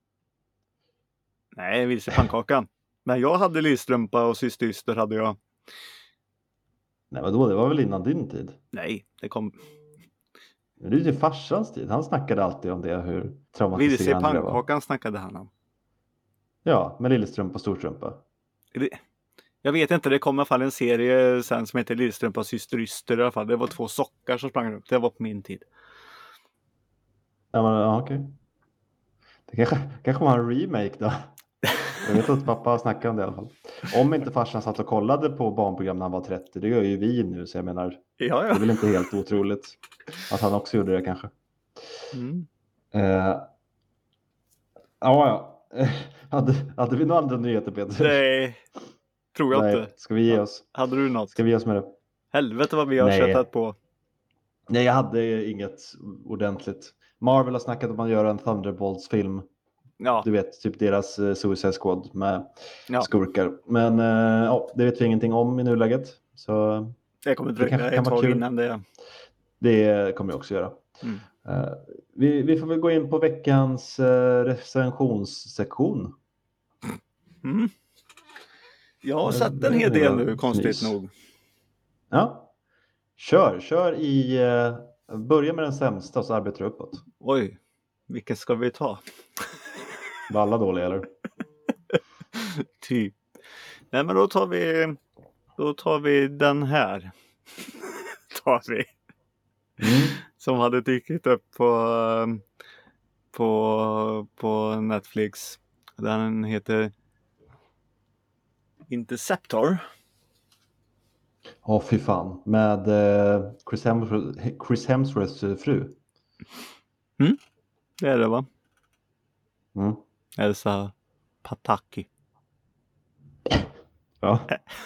B: Nej, Vilse Pannkakan. Men jag hade Lillstrumpa och Syster hade jag.
A: Nej, vadå? Det var väl innan din tid?
B: Nej, det kom...
A: Men det är ju farsans tid. Han snackade alltid om det, hur
B: Vilse i
A: traumatiserande det var.
B: pannkakan snackade han om.
A: Ja, med Lillestrumpa och Storstrumpa.
B: Jag vet inte, det kom i alla fall en serie sen som heter Lillestrumpa och Syster Yster i alla fall. Det var 2 sockar som sprang upp. Det var på min tid.
A: Ja, men, ja, okej. Det kanske var en remake då. Jag vet att pappa har snackat om det i alla fall. Om inte farsan satt och kollade på barnprogram när han var 30, det gör ju vi nu, så jag menar,
B: Ja.
A: det är väl inte helt otroligt att han också gjorde det kanske.
B: Mm.
A: Ja. Hade vi några andra nyheter, Peter?
B: Nej, tror jag inte.
A: Ska vi ge oss?
B: Hade du något?
A: Ska vi ge oss med det?
B: Helvete vad vi har köttat på.
A: Nej, jag hade inget ordentligt. Marvel har snackat om att göra en Thunderbolts-film.
B: Ja.
A: Du vet, typ deras Suicide Squad med skurkar. Men det vet vi ingenting om i nuläget. Så
B: det kommer dröja ett tag innan det.
A: Det kommer jag också göra.
B: Mm.
A: Vi får väl gå in på veckans recensionssektion.
B: Mm. Jag har sett en hel del nu, konstigt nog.
A: Ja. Kör i... börja med den sämsta och så arbetar du uppåt.
B: Oj, vilken ska vi ta?
A: Var alla dåliga, eller?
B: Typ. Nej, men då tar vi den här. Som hade dykt upp på Netflix. Den heter Interceptor.
A: Fy fan. Med Chris Hemsworths fru.
B: Mm. Det är det, va?
A: Mm.
B: Elsa Pataki.
A: Ja.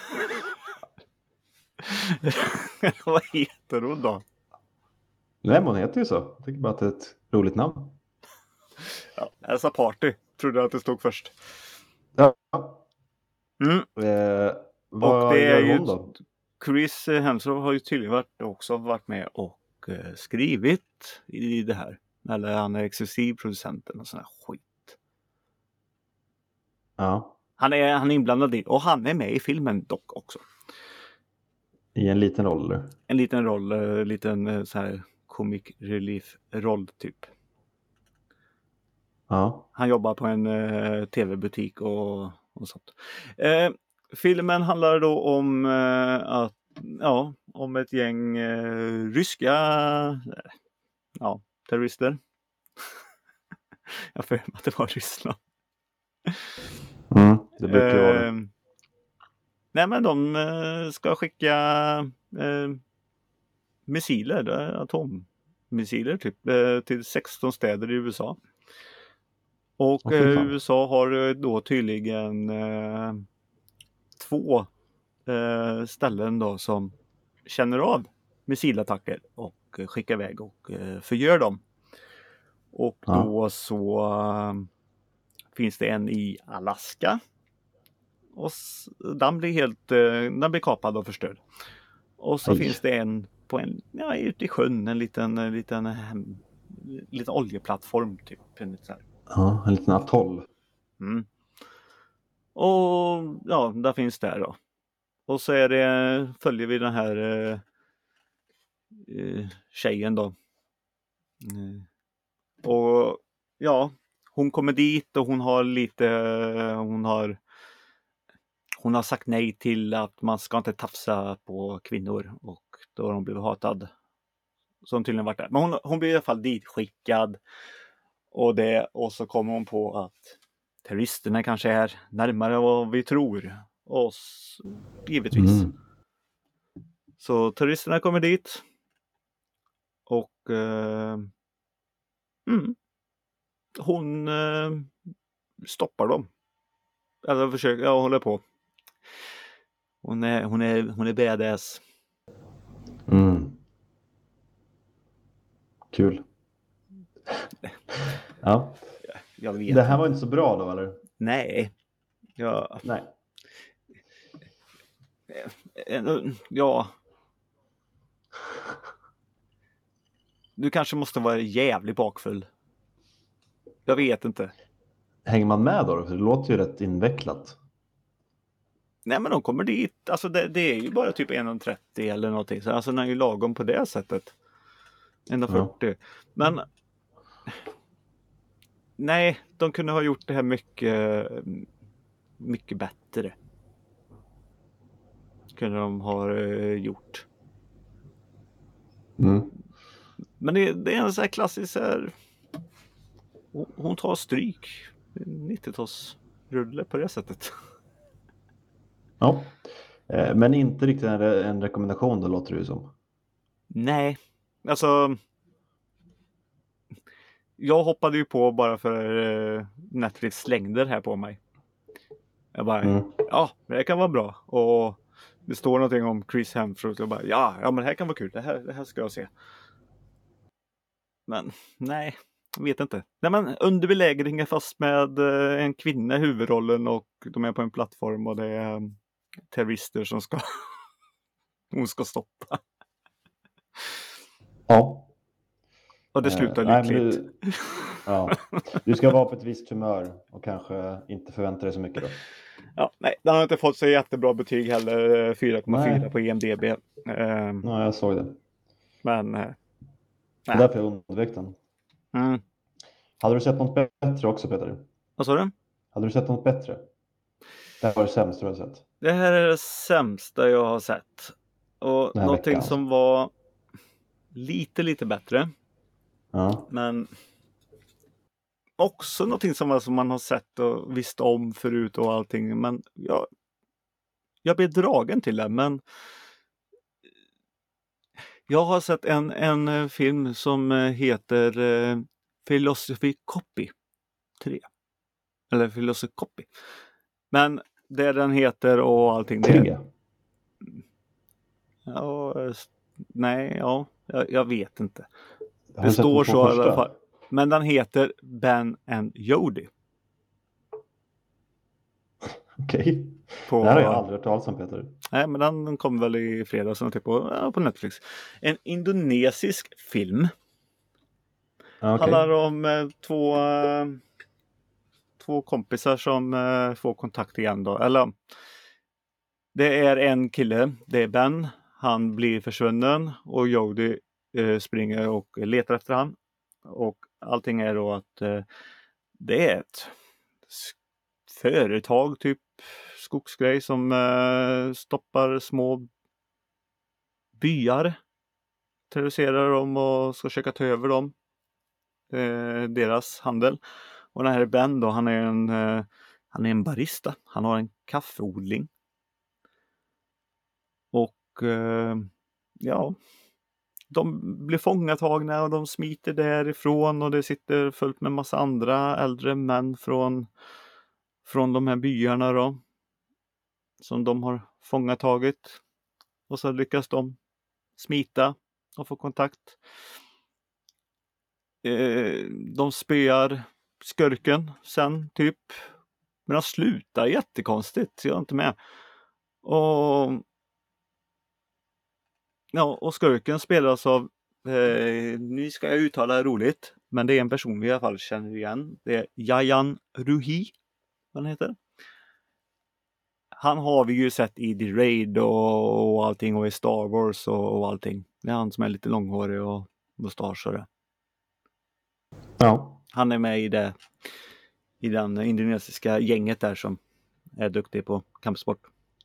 B: Vad heter hon då?
A: Nej, hon heter ju så. Jag tycker bara att det är ett roligt namn.
B: Ja, Elsa Party. Trodde jag att det stod först.
A: Ja.
B: Mm.
A: Vad
B: och det
A: gör
B: är ju
A: hon då?
B: Chris Hemsworth har ju tydligen också varit med och skrivit i det här. Eller han är exklusiv producenten och sån här skit.
A: Ja.
B: Han är inblandad i, och han är med i filmen dock också.
A: I en liten roll, eller?
B: En liten roll, liten så här comic relief roll typ.
A: Ja.
B: Han jobbar på en tv-butik och sånt. Filmen handlar då om om ett gäng ryska terrorister. Jag för mig att det var Ryssland.
A: Det brukar vara det.
B: Nej, men de ska skicka missiler, atommissiler typ, till 16 städer i USA. Och USA har då tydligen 2 ställen då som känner av missilattacker och skickar iväg och förgör dem. Och då så finns det en i Alaska. Och den blir kapad och förstörd. Och så finns det en på ute i sjön, en liten oljeplattform typ. En
A: liten atoll.
B: Mm. Och där finns det då. Och så följer vi den här tjejen då. Och hon kommer dit och hon har sagt nej till att man ska inte tafsa på kvinnor, och då har hon blivit hatad. Så hon tydligen varit där. Men hon blir i alla fall ditskickad. Och så kommer hon på att terroristerna kanske är närmare vad vi tror. Och givetvis. Så terroristerna kommer dit. Och hon stoppar dem. Eller försöker, håller på. Hon är badass.
A: Kul. Ja.
B: Jag vet
A: det här var inte så bra då, eller?
B: Nej.
A: Nej.
B: Ja. Du kanske måste vara jävligt bakfull. Jag vet inte.
A: Hänger man med då? För det låter ju rätt invecklat.
B: Nej, men de kommer dit. Alltså det är ju bara typ 1,30 eller någonting. Så alltså den är ju lagom på det sättet. 1,40. Men nej, de kunde ha gjort det här mycket bättre. Kunde de ha gjort. Men det är en sån här klassisk så här, hon tar stryk. 90-talsrulle på det sättet.
A: Ja. Men inte riktigt en rekommendation då, låter det ju som.
B: Nej, alltså jag hoppade ju på bara för Netflix slängde det här på mig. Jag bara, ja, det kan vara bra. Och det står någonting om Chris Hemsworth. Jag bara, ja, men det här kan vara kul. Det här ska jag se. Men nej, jag vet inte. Nej, men under belägringen fast med en kvinna i huvudrollen och de är på en plattform och det är terrorister som hon ska stoppa.
A: Ja.
B: Och det slutar lyckligt.
A: Ja. Du ska vara på ett visst humör och kanske inte förvänta dig så mycket då.
B: Ja, nej, den har inte fått så jättebra betyg heller. 4,4 på IMDb.
A: Ja, jag såg det.
B: Men
A: det är därför jag undvek den. Hade du sett något bättre också, Peter?
B: Vad sa du?
A: Hade du sett något bättre? Det här var det sämsta du har sett.
B: Det här är det sämsta jag har sett. Och någonting veckan, som var lite bättre.
A: Ja.
B: Men också någonting som man har sett och visst om förut och allting. Men jag blev dragen till det. Men jag har sett en film som heter Philosophy Copy 3. Eller Philosophy Copy. Men det den heter och allting.
A: 3?
B: Ja, nej, ja. Jag vet inte. Det står så i alla fall. Men den heter Ben and Jody.
A: Okej. Det här har jag aldrig hört talas om, Peter.
B: Nej, men den kom väl i fredags typ på Netflix. En indonesisk film. Handlar om två kompisar som får kontakt igen då. Eller det är en kille, det är Ben. Han blir försvunnen och Jody springer och letar efter han. Och allting är då att det är ett företag, typ skogsgrej som stoppar små byar, terroriserar dem och ska försöka ta över dem, deras handel. Och den här Ben då, han är en barista. Han har en kaffeodling. Och ja, de blir fångatagna och de smiter därifrån och det sitter fullt med massa andra äldre män från de här byarna då, som de har fångatagit. Och så lyckas de smita och få kontakt. De spöar skurken sen typ. Men de slutar jättekonstigt, jag är inte med. Och skurken spelas av, nu ska jag uttala roligt, men det är en person vi i alla fall känner igen. Det är Yayan Ruhi, vad han heter. Han har vi ju sett i The Raid och allting och i Star Wars och allting. Det är han som är lite långhårig och mustasch och det.
A: Ja.
B: Han är med i den indonesiska gänget där som är duktig på kampsport.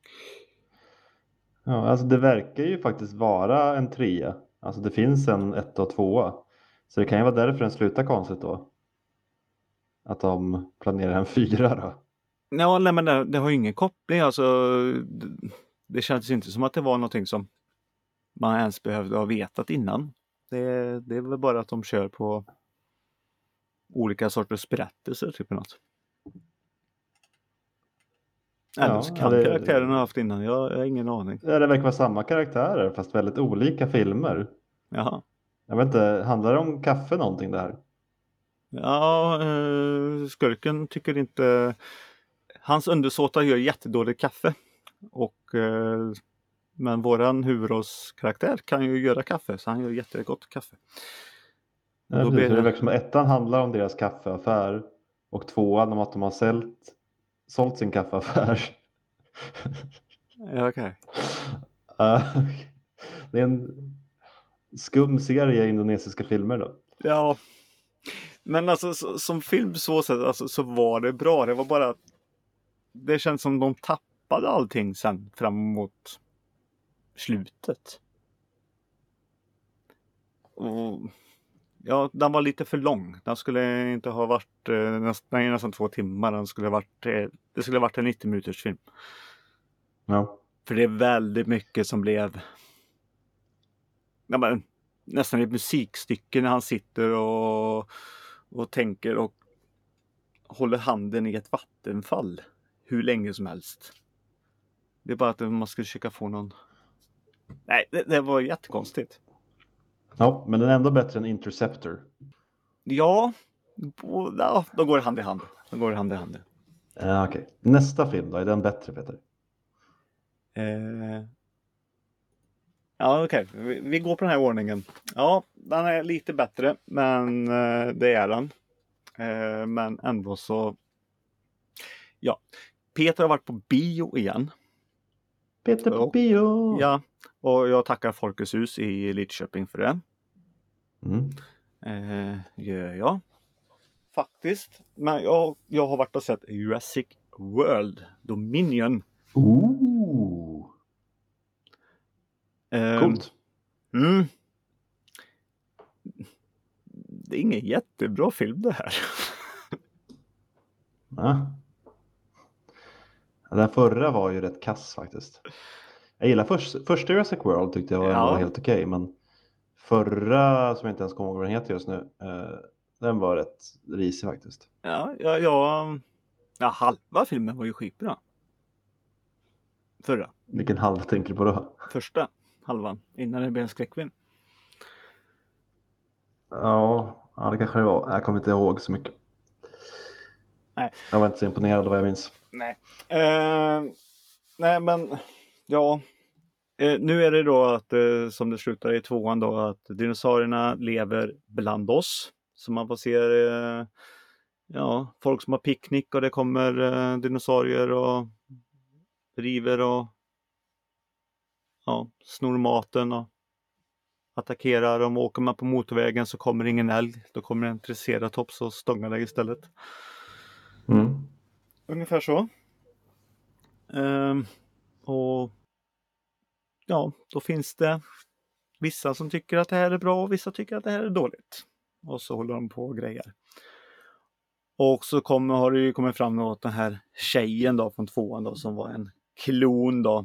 A: Ja, alltså det verkar ju faktiskt vara en 3. Alltså det finns en 1 och 2. Så det kan ju vara därför den slutar konstigt då. Att de planerar en 4 då.
B: Ja, nej, men det har ju ingen koppling. Alltså, det känns inte som att det var någonting som man ens behövde ha vetat innan. Det är väl bara att de kör på olika sorters berättelser, typ något. Eller så kan karaktären ha haft innan. Jag har ingen aning.
A: Det verkar vara samma karaktärer fast väldigt olika filmer.
B: Jaha.
A: Jag vet inte, handlar det om kaffe någonting det här?
B: Ja, skurken tycker inte... Hans undersåtar gör jättedåligt kaffe. Men våran huvudrollskaraktär kan ju göra kaffe, så han gör jättegott kaffe.
A: Ja, det verkar som att 1 handlar om deras kaffeaffär och 2 om att de har sålt sin kaffeaffär.
B: Ja, okej.
A: Det är en skum serie indonesiska filmer då.
B: Ja, men alltså som film så sätt, alltså, så var det bra. Det var bara att det känns som de tappade allting sen fram mot slutet. Och ja, den var lite för lång. Den skulle inte ha varit nästan 2 timmar. Den skulle ha varit, det skulle ha varit en 90 minuters film.
A: Ja.
B: För det är väldigt mycket som blev nästan ett musikstycke när han sitter och tänker och håller handen i ett vattenfall hur länge som helst. Det är bara att man skulle försöka få någon... Nej, det var jättekonstigt.
A: Ja, men den är ändå bättre än Interceptor.
B: Ja, då går det hand i hand.
A: Okej. Nästa film då, är den bättre, Peter?
B: Ja, okej. Vi går på den här ordningen. Ja, den är lite bättre, men det är den. Men ändå så... Ja, Peter har varit på bio igen.
A: Peter på bio!
B: Ja, och jag tackar Folkets hus i Lidköping för det. Gör jag. Faktiskt. Men jag har varit och sett Jurassic World Dominion.
A: Coolt.
B: Det är ingen jättebra film det här.
A: Ja. Den förra var ju rätt kass faktiskt. Jag gillar första Jurassic World, tyckte jag var helt okej. Men förra, som jag inte ens kommer ihåg vad den heter just nu, den var rätt risig faktiskt.
B: Ja, halva filmen var ju skitbra. Förra.
A: Vilken halva tänker du på då?
B: Första halvan, innan det blev en skräckfilm.
A: Ja, det kanske det var. Jag kommer inte ihåg så mycket.
B: Nej.
A: Jag var inte så imponerad av vad jag minns.
B: Nej. Nej, men ja. Nu är det då att som det slutar i 2:an då, att dinosaurierna lever bland oss. Så man får se folk som har picknick och det kommer dinosaurier och river och snor maten och attackerar dem. Åker man på motorvägen så kommer ingen älg. Då kommer en triceratops och stångar dig istället. Ungefär så. Och då finns det vissa som tycker att det här är bra och vissa tycker att det här är dåligt. Och så håller de på och grejer. Och så har det ju kommit fram att den här tjejen då från 2:an då, som var en klon då,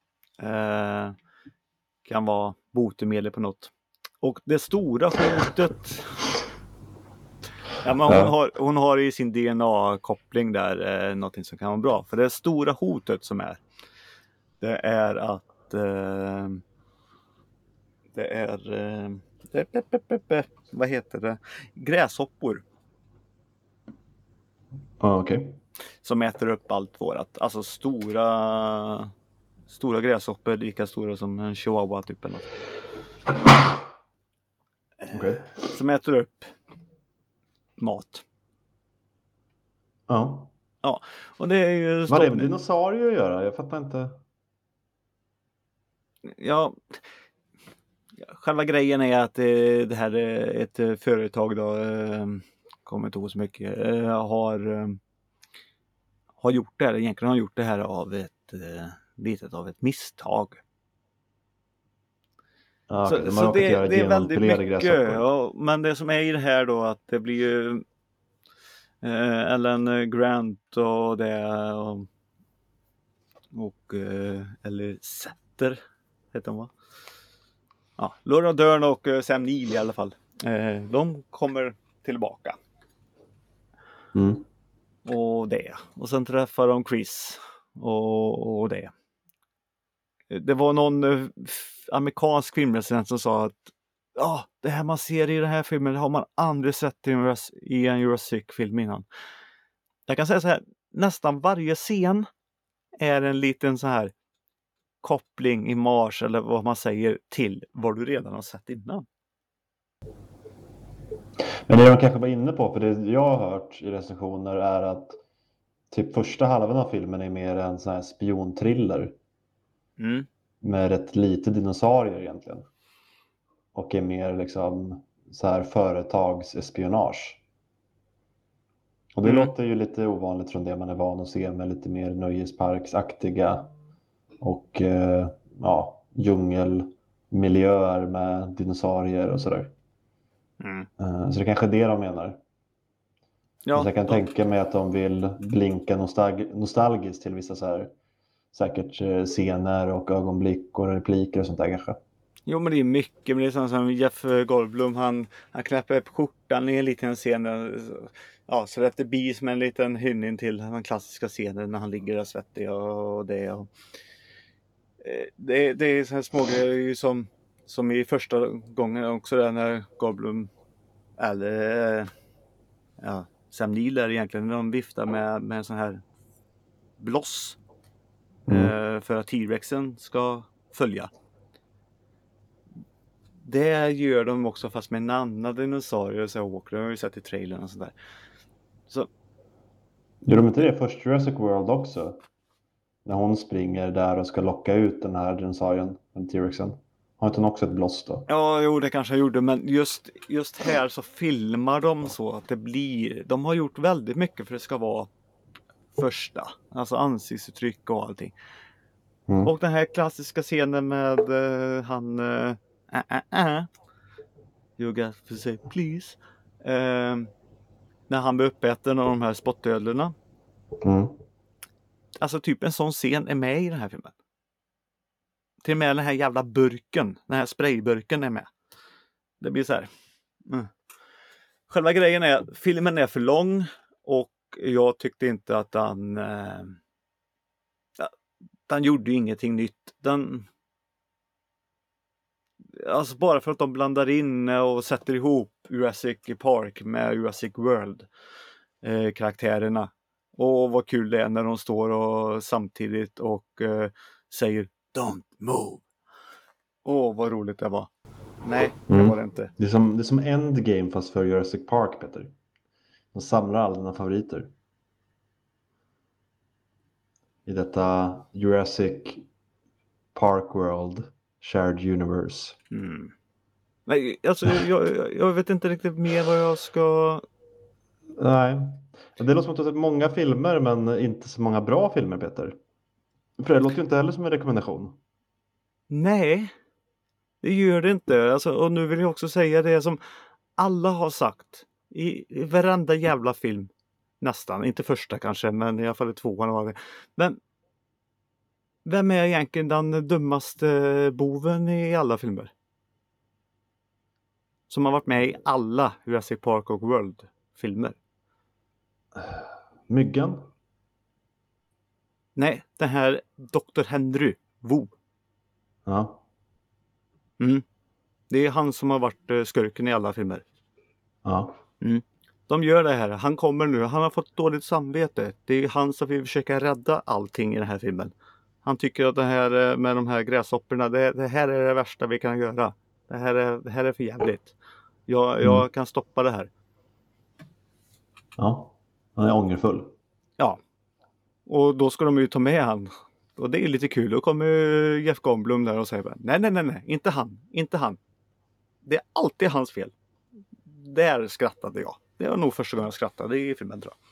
B: kan vara botemedel på något. Och det stora hotet... Ja, men hon har i sin DNA-koppling där någonting som kan vara bra. För det stora hotet som är, det är att vad heter det? Gräshoppor.
A: Okej.
B: Som äter upp allt vårat. Alltså stora gräshoppor, lika stora som en chihuahua typ eller något.
A: Okej.
B: Som äter upp mat.
A: Ja.
B: Ja, och det är ju...
A: Vad är det med dinosaurier att göra? Jag fattar inte.
B: Ja, själva grejen är att det här är ett företag då, kommer inte ihåg så mycket, har gjort det här. Egentligen har gjort det här av ett misstag.
A: Ja, okay.
B: Så det är väldigt mycket. Ja, men det som är i det här då, att det blir ju Ellen Grant och det och eller Setter heter hon, va? Ja, Laura Dern och Sam Neill i alla fall. De kommer tillbaka. Och det. Och sen träffar de Chris och det. Det var någon amerikansk filmrecensent som sa att det här man ser i den här filmen, det har man aldrig sett i en Jurassic-film innan. Jag kan säga så här, nästan varje scen är en liten så här koppling i Mars eller vad man säger till vad du redan har sett innan.
A: Men det de kanske var inne på, för det jag har hört i recensioner är att typ första halvan av filmen är mer en sån här spionthriller. Med rätt lite dinosaurier egentligen. Och är mer liksom så här företagsespionage. Och det låter ju lite ovanligt från det man är van att se, med lite mer nöjesparksaktiga och djungelmiljöer med dinosaurier och sådär. Så det kanske är det de menar. Ja, så jag kan tänka mig att de vill blinka nostalgiskt till vissa så här, säkert scener och ögonblick och repliker och sånt där kanske.
B: Jo, men det är mycket. Men det är sånt som Jeff Goldblum, han knäpper upp skjortan i en liten scen. Ja, så det blir som en liten hyllning till den klassiska scenen när han ligger där svettig och det. Och det är så här små grejer som i första gången också där när Goldblum eller Sam Neill är egentligen när de viftar med en sån här bloss för att T-Rexen ska följa. Det gör de också fast med en annan dinosaurie, så Walker har ju sett i trailern och sådär. Så
A: gör de inte det först Jurassic World också? När hon springer där och ska locka ut den här dinosaurien, den T-Rexen. Har inte hon också ett bloss då?
B: Ja, jo, det kanske jag gjorde, men just här så filmar de så att det blir... De har gjort väldigt mycket för att det ska vara första. Alltså ansiktsuttryck och allting. Och den här klassiska scenen med han... You got to say please. När han blir uppäten av de här spottödlorna. Alltså typ en sån scen är med i den här filmen. Till och med den här jävla burken, den här sprayburken är med. Det blir så här. Själva grejen är att filmen är för lång och jag tyckte inte att den gjorde ingenting nytt. Alltså bara för att de blandar in och sätter ihop Jurassic Park med Jurassic World karaktärerna. Och vad kul det är när de står och samtidigt och säger Don't move. Vad roligt det var. Nej, det var det inte.
A: Det är som Endgame fast för Jurassic Park, Peter. De samlar alla dina favoriter. I detta Jurassic Park World Shared Universe.
B: Nej, alltså jag vet inte riktigt mer vad jag ska...
A: Nej. Det låter som att du har sett många filmer men inte så många bra filmer, Peter. För det låter ju inte heller som en rekommendation.
B: Nej, det gör det inte. Alltså, och nu vill jag också säga det som alla har sagt i varenda jävla film. Nästan, inte första kanske, men i alla fall i tvåan. Men vem är egentligen den dummaste boven i alla filmer? Som har varit med i alla Jurassic Park och World-filmer.
A: Myggan?
B: Nej, den här Dr. Henry Wu.
A: Ja.
B: Det är han som har varit skurken i alla filmer.
A: Ja.
B: De gör det här. Han kommer nu. Han har fått dåligt samvete. Det är han som vill försöka rädda allting i den här filmen. Han tycker att det här med de här gräshopporna, det här är det värsta vi kan göra. Det här är för jävligt. Jag kan stoppa det här.
A: Ja, han är ångerfull.
B: Ja. Och då ska de ju ta med han. Och det är lite kul. Då kommer Jeff Goldblum där och säger nej, inte han. Det är alltid hans fel. Där skrattade jag. Det var nog första gången jag skrattade i filmen, tror jag.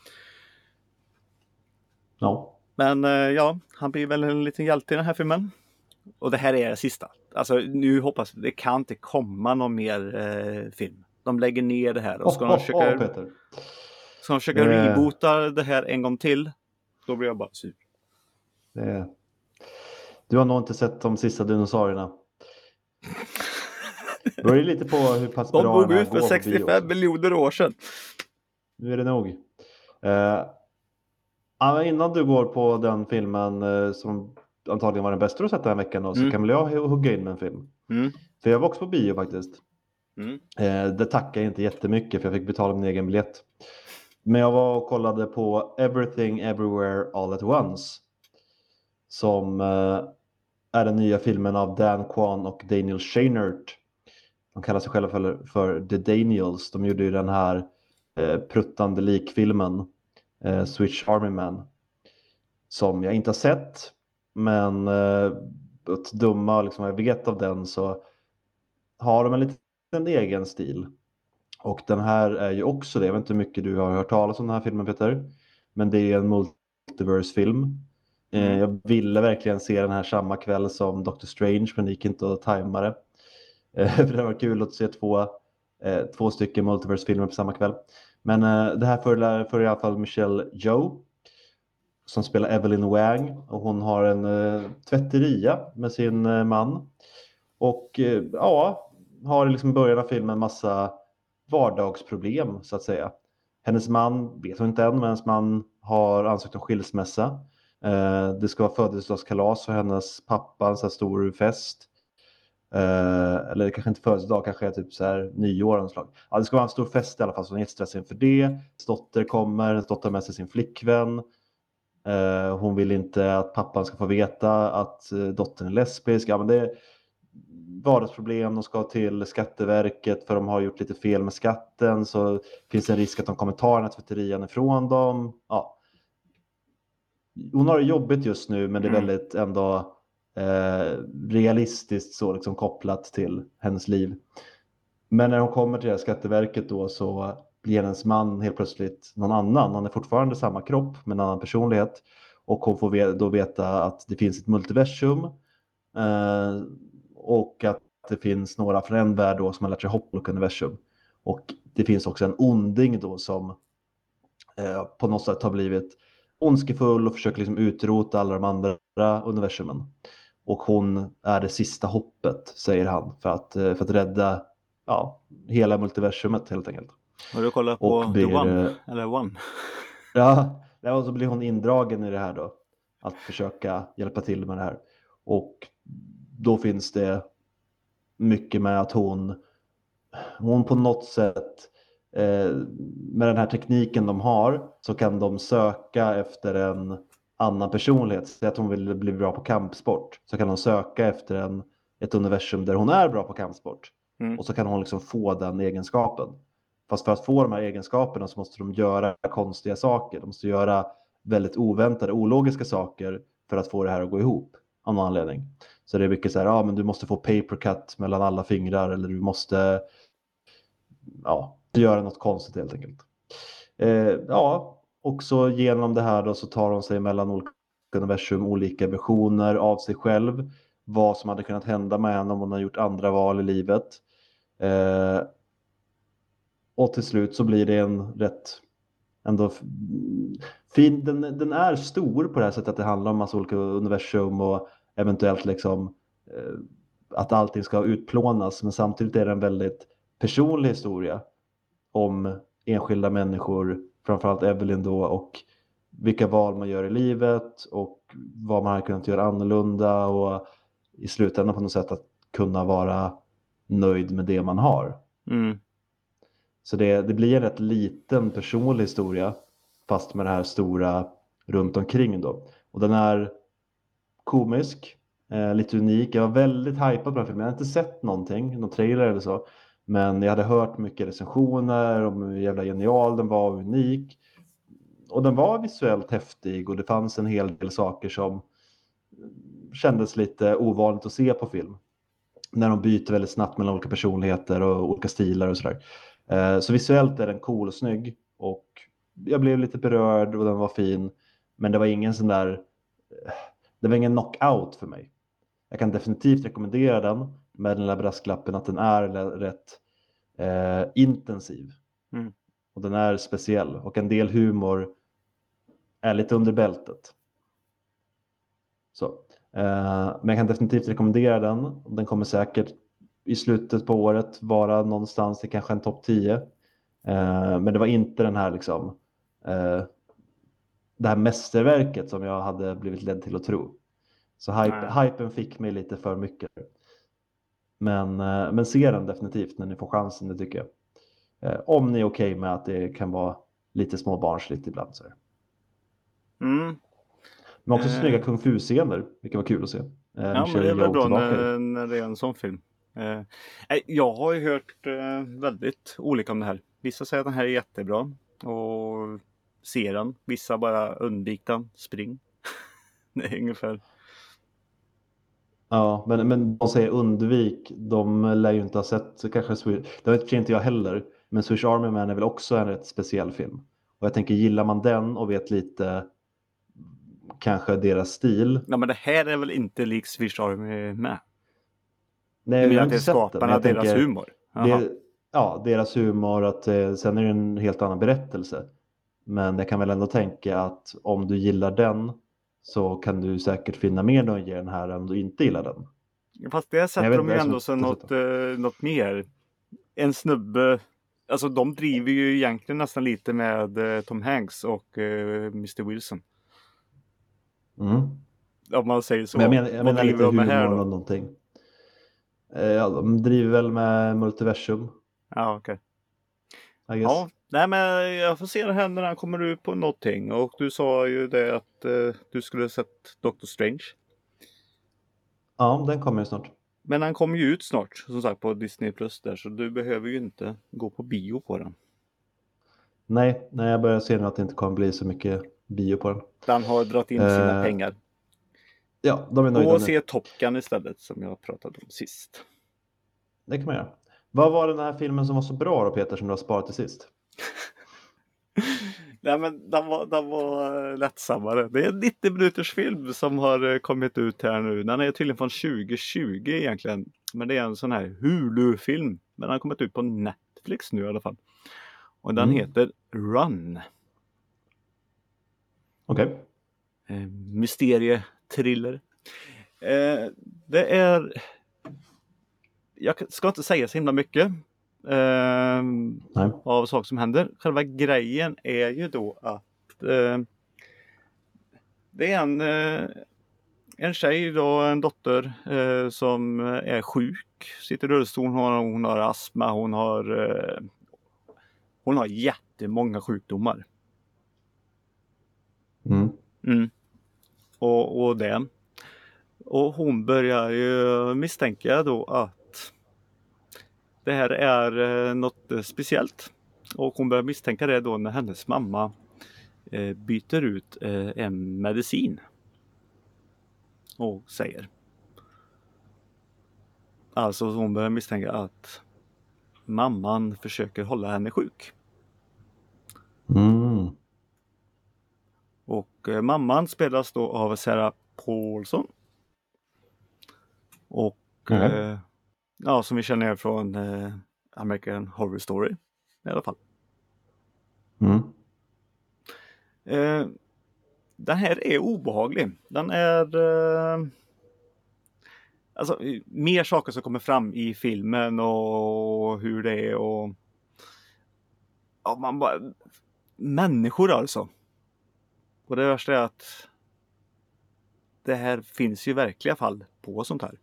A: Ja.
B: Men han blir väl en liten hjälte i den här filmen. Och det här är det sista. Alltså nu hoppas jag, det kan inte komma någon mer film. De lägger ner det här och ska de försöka reboota det här en gång till. Då blir jag bara sur.
A: Du har nog inte sett de sista dinosaurierna. Det beror lite på hur pass bra den här går.
B: De dog ut för 65 miljoner år sedan.
A: Nu är det nog. Innan du går på den filmen som antagligen var den bästa du sett den här veckan då, så kan väl jag hugga in med en film. För jag var också på bio faktiskt. Det tackar jag inte jättemycket för jag fick betala min egen biljett. Men jag var och kollade på Everything Everywhere All at Once. Som är den nya filmen av Dan Kwan och Daniel Scheinert. De kallar sig själva för The Daniels. De gjorde ju den här pruttande likfilmen Switch Army Man. som jag inte har sett. Men att döma liksom, jag vet av den så har de en liten egen stil. Och den här är ju också det. Jag vet inte hur mycket du har hört talas om den här filmen, Peter. Men det är en multiverse-film. Jag ville verkligen se den här samma kväll som Doctor Strange, men det gick inte att tajma det. För det var kul att se två stycken multiverse-filmer på samma kväll. Men det här för i alla fall Michelle Yeoh som spelar Evelyn Wang. Och hon har en tvätteria med sin man. Och ja, har liksom i början av filmen en massa vardagsproblem så att säga. Hennes man, vet hon inte än, men hennes man har ansökt om skilsmässa. Det ska vara födelsedagskalas för hennes pappa, en så här stor fest. Eller kanske inte födelsedag, kanske är typ så här nyår och slag. Ja, det ska vara en stor fest i alla fall, så hon är jättestressad inför det. Hennes dotter kommer, hennes dotter har med sig sin flickvän. Hon vill inte att pappan ska få veta att dottern är lesbisk. Ja, men det är vardagsproblem. De ska till Skatteverket för de har gjort lite fel med skatten. Så finns det en risk att de kommer ta den här tvätterian ifrån dem. Ja. Hon har det jobbigt just nu, men det är väldigt ändå realistiskt så liksom kopplat till hennes liv. Men när hon kommer till det här Skatteverket då så blir hennes man helt plötsligt någon annan. Han är fortfarande samma kropp med en annan personlighet. Och hon får då veta att det finns ett multiversum. Och att det finns några från en värld då som har lärt sig hoppa och universum. Och det finns också en onding då som på något sätt har blivit ondskefull och försöker liksom utrota alla de andra universumen. Och hon är det sista hoppet, säger han, för att rädda hela multiversumet helt enkelt.
B: Har du kollat på The One? Eller One?
A: Ja, och så blir hon indragen i det här då. Att försöka hjälpa till med det här. Och då finns det mycket med att hon på något sätt med den här tekniken de har så kan de söka efter en annan personlighet. Så att hon vill bli bra på kampsport så kan de söka efter ett universum där hon är bra på kampsport. Och så kan hon liksom få den egenskapen. Fast för att få de här egenskaperna så måste de göra konstiga saker. De måste göra väldigt oväntade, ologiska saker för att få det här att gå ihop av någon anledning. Så det är mycket så här, men du måste få papercut mellan alla fingrar eller du måste göra något konstigt helt enkelt. Och så genom det här då så tar hon sig mellan olika universum, olika versioner av sig själv. Vad som hade kunnat hända med henne om hon har gjort andra val i livet. Och till slut så blir det en rätt ändå fin. Den är stor på det här sättet att det handlar om massa olika universum och eventuellt liksom att allting ska utplånas. Men samtidigt är det en väldigt personlig historia om enskilda människor, framförallt Evelyn då, och vilka val man gör i livet och vad man har kunnat göra annorlunda och i slutändan på något sätt att kunna vara nöjd med det man har. Så det blir en rätt liten personlig historia fast med det här stora runt omkring då. Och den är komisk, lite unik. Jag var väldigt hypad på den här filmen. Jag hade inte sett någon trailer eller så. Men jag hade hört mycket recensioner om hur jävla genial den var och unik. Och den var visuellt häftig och det fanns en hel del saker som kändes lite ovanligt att se på film. När de byter väldigt snabbt mellan olika personligheter och olika stilar och sådär. Så visuellt är den cool och snygg. Och jag blev lite berörd och den var fin. Men det var ingen sån där... Det var ingen knockout för mig. Jag kan definitivt rekommendera den. Med den där brasklappen att den är rätt intensiv. Och den är speciell. Och en del humor är lite under bältet. Så. Men jag kan definitivt rekommendera den. Den kommer säkert i slutet på året vara någonstans till kanske en topp 10. Men det var inte den här liksom det här mästerverket som jag hade blivit ledd till att tro. Så hypen fick mig lite för mycket. Men se den definitivt när ni får chansen, det tycker jag. Om ni är okej med att det kan vara lite småbarnsligt ibland. Så. Men också snygga kung fu-scener, vilket var kul att se.
B: Ja, men det är väl bra när det är en sån film. Jag har ju hört väldigt olika om det här. Vissa säger att den här är jättebra och ser den. Vissa bara undvik den, spring. Nej, ungefär.
A: Ja, men de säger undvik. De lär ju inte ha sett kanske det vet inte jag heller. Men Swedish Army Man är väl också en rätt speciell film. Och jag tänker, gillar man den och vet lite kanske deras stil.
B: Ja, men det här är väl inte likt Swish Army med?
A: Nej,
B: Du
A: jag
B: menar
A: har
B: att det
A: inte
B: är
A: sett den. Men
B: skaparna,
A: jag
B: deras
A: tänker,
B: humor? Jaha.
A: ja, deras humor. Att, sen är det en helt annan berättelse. Men jag kan väl ändå tänka att om du gillar den så kan du säkert finna mer nöje i den här än om du inte gillar den.
B: Fast det
A: Men
B: sätter
A: jag vet
B: de
A: inte,
B: ju
A: jag som
B: ändå som
A: inte sett
B: något mer. En snubbe, alltså de driver ju egentligen nästan lite med Tom Hanks och Mr. Wilson.
A: den.
B: Om man säger så.
A: Men jag
B: Vad
A: menar
B: driver
A: lite
B: de med här
A: humor
B: då?
A: och någonting. Ja, de driver väl med multiversum,
B: Ja, okej.
A: I guess.
B: Ja, nej men jag får se det här när han kommer ut på någonting. Och du sa ju det att du skulle sett Doctor Strange.
A: Ja, den kommer ju snart.
B: Men han kommer ju ut snart, som sagt, på Disney Plus där. Så du behöver ju inte gå på bio på den.
A: Nej, jag börjar se nu att det inte kommer bli så mycket bio på den.
B: Den har dragit in sina pengar.
A: Ja, de är nöjda
B: Och
A: nu.
B: se Top Gun istället, som jag pratade om sist.
A: Det kan man göra. Vad var den här filmen som var så bra då, Peter, som du har sparat till sist?
B: Nej, men den var lättsammare. Det är en 90 minuters film som har kommit ut här nu. Den är tydligen från 2020 egentligen. Men det är en sån här Hulu-film. Men den har kommit ut på Netflix nu i alla fall. Och den heter Run.
A: Okej.
B: Mysterietriller. Det är... Jag ska inte säga så himla mycket
A: Nej.
B: av saker som händer. Själva grejen är ju då att det är en tjej då, en dotter som är sjuk, sitter i rullstol, hon har astma, hon har jättemånga sjukdomar. Och det. Och hon börjar ju misstänka då att det här är något speciellt. Och hon börjar misstänka det då när hennes mamma byter ut en medicin. Och säger. Alltså hon börjar misstänka att mamman försöker hålla henne sjuk. Och mamman spelas då av Sarah Paulson. Och ja, som vi känner från American Horror Story i alla fall. Den här är obehaglig. Den är alltså mer saker som kommer fram i filmen och hur det är och ja, man bara människor alltså. Och det värsta är att det här finns ju verkliga fall på sånt här.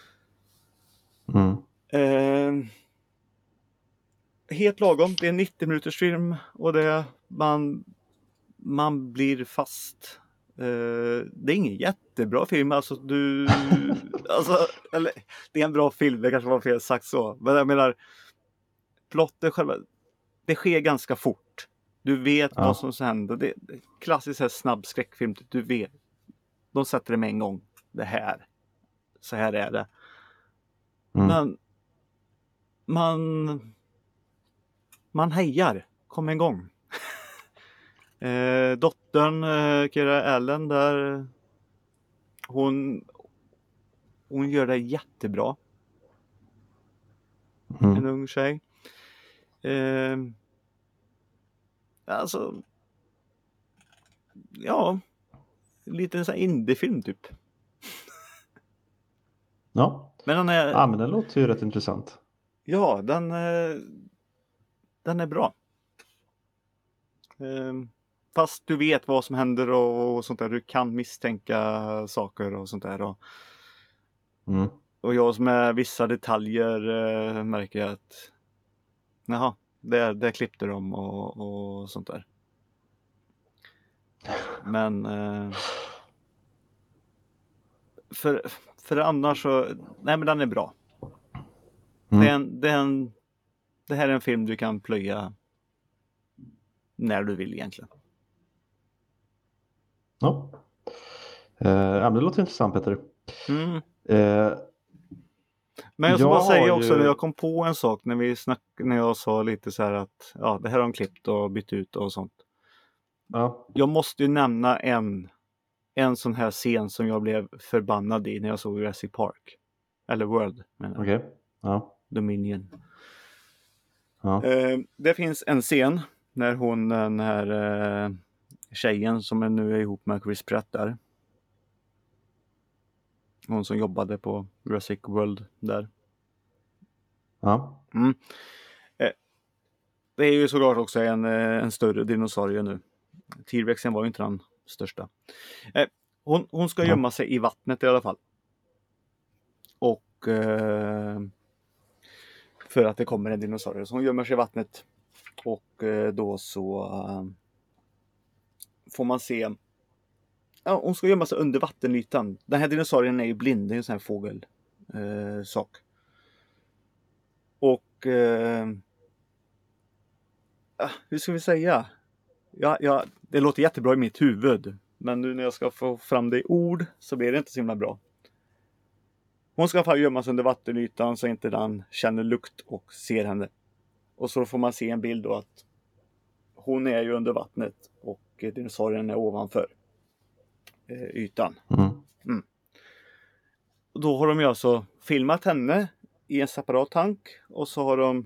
B: Helt lagom. Det är en 90 minuters film och det man blir fast. Det är ingen jättebra film. Alltså eller, det är en bra film. Det kanske var fel sagt så. Men jag menar plotten själva. Det sker ganska fort. Du vet vad som händer. Det är klassiskt här snabb skräckfilm. Du vet. De sätter det med en gång. Det här. Så här är det. Men man hejar. Kom en gång. Dottern Kira Allen där. Hon gör det jättebra. En ung tjej. Alltså ja, lite en sån här indiefilm typ.
A: Ja.
B: Men
A: Men den låter ju rätt intressant.
B: Ja, den är bra. Fast du vet vad som händer och sånt där. Du kan misstänka saker och sånt där. Och jag som är vissa detaljer märker att jaha, där klippte de och sånt där. Men för annars så nej, men den är bra. Det här är en film du kan plöja när du vill egentligen.
A: Ja. Ja, men det låter intressant, Peter.
B: Mm.
A: Eh,
B: Men jag ska bara säga också,
A: ju...
B: när jag kom på en sak när jag sa lite så här att ja, det här har de klippt och bytt ut och sånt.
A: Ja,
B: Jag måste ju nämna en sån här scen som jag blev förbannad i när jag såg Jurassic Park. Eller World, menar jag.
A: okej. Ja,
B: Dominion.
A: ja,
B: Det finns en scen när den här tjejen som är nu är ihop med Chris Pratt där. Hon som jobbade på Jurassic World där.
A: ja.
B: Mm. Det är ju såklart också en större dinosaurie nu. T-rexen var ju inte den största. Hon ska gömma sig i vattnet i alla fall. Och för att det kommer en dinosaurie. Så hon gömmer sig i vattnet. Och då så får man se. Ja, hon ska gömma sig under vattenytan. Den här dinosaurien är ju blind. Det är en sån här fågel sak. Och hur ska vi säga? Ja, det låter jättebra i mitt huvud. Men nu när jag ska få fram det i ord så blir det inte så himla bra. Hon ska i alla fall gömma sig under vattenytan så inte den känner lukt och ser henne. Och så får man se en bild då att hon är ju under vattnet och dinosaurien är ovanför ytan. Mm. Och då har de ju alltså filmat henne i en separat tank och så har de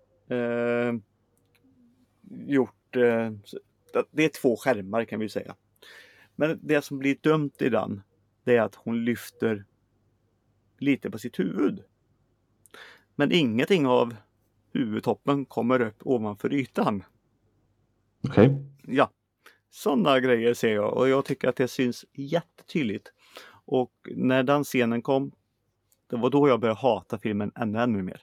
B: gjort det är 2 skärmar kan vi säga. Men det som blir dumt i den, det är att hon lyfter lite på sitt huvud. Men ingenting av huvudtoppen kommer upp ovanför ytan.
A: Okej.
B: Ja, sådana grejer ser jag och jag tycker att det syns jättetydligt. Och när den scenen kom, det var då jag började hata filmen ännu mer.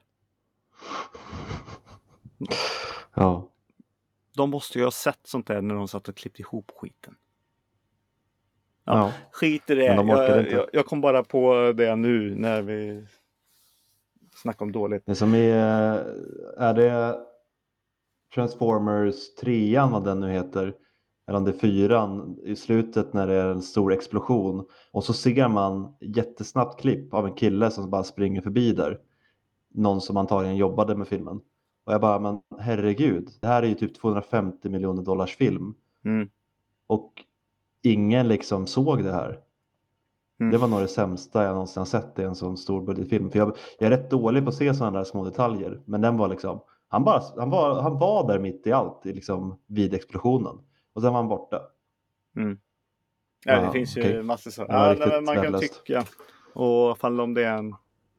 A: Ja.
B: De måste ju ha sett sånt där när de satt och klippte ihop skiten. Ja. Skit i det.
A: Men de orkade inte.
B: Jag kom bara på det nu när vi snackar om dåligt.
A: Det som är det Transformers 3, vad den nu heter, eller om det är 4 i slutet när det är en stor explosion och så ser man jättesnabbt klipp av en kille som bara springer förbi där. Någon som antagligen jobbade med filmen. Och jag bara, men herregud, det här är ju typ $250 miljoner film.
B: Mm.
A: Och ingen liksom såg det här.
B: Mm.
A: Det var nog det sämsta jag någonsin har sett i en sån stor budgetfilm. För jag är rätt dålig på att se sådana där små detaljer. Men den var liksom, han var där mitt i allt liksom, vid explosionen. Och sen var han borta.
B: Mm. Ja, det finns ju massor så. Ja, man kan tycka. Och fall om det är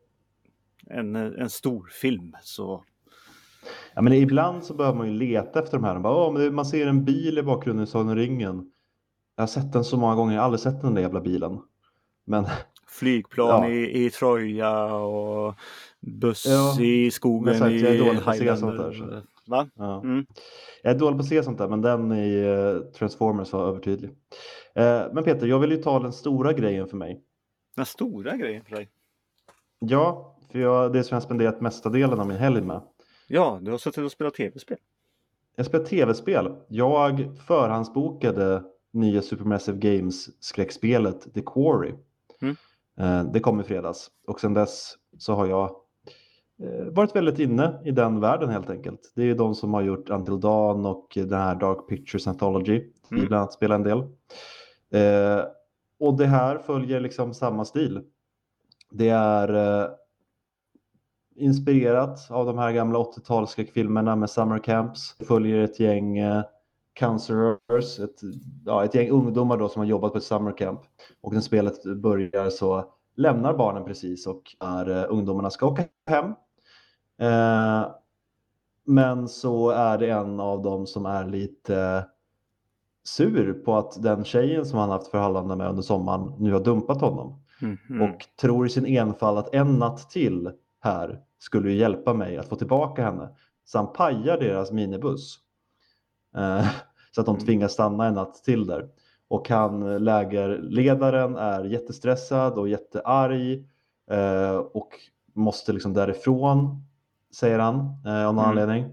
B: en stor film så.
A: Ja, men ibland så behöver man ju leta efter de här. Men man ser en bil i bakgrunden i Sagan om ringen. Jag har sett den så många gånger. Jag har aldrig sett den där jävla bilen. Men
B: flygplan i Troja och buss i skogen
A: sagt,
B: i
A: jag är dålig på att se
B: Highlander.
A: sånt där, så.
B: Va?
A: Ja.
B: Mm.
A: Jag är dålig på att se sånt där, men den i Transformers var övertydlig. Men Peter, jag vill ju ta den stora grejen för mig.
B: Den stora grejen för dig?
A: Ja, för det som jag spenderat mesta delen av min helg med.
B: Ja, du har suttit och spelat tv-spel.
A: Jag spelar tv-spel. Jag förhandsbokade nya Supermassive Games skräckspelet The Quarry. Det kom i fredags. Och sedan dess så har jag varit väldigt inne i den världen helt enkelt. Det är ju de som har gjort Until Dawn och den här Dark Pictures Anthology. Vi bland annat spelar en del. Och det här följer liksom samma stil. Det är inspirerat av de här gamla 80-talsskräckfilmerna med Summer Camps. Det följer ett gäng counselors, ett gäng ungdomar då som har jobbat på ett summer camp. Och när spelet börjar så lämnar barnen precis och ungdomarna ska åka hem. Men så är det en av dem som är lite sur på att den tjejen som han haft förhållande med under sommaren nu har dumpat honom. Och tror i sin enfald att en natt till här skulle ju hjälpa mig att få tillbaka henne. Så han pajar deras minibuss. Så att de tvingas stanna en natt till där. Och lägerledaren är jättestressad och jättearg. Och måste liksom därifrån, säger han av någon anledning.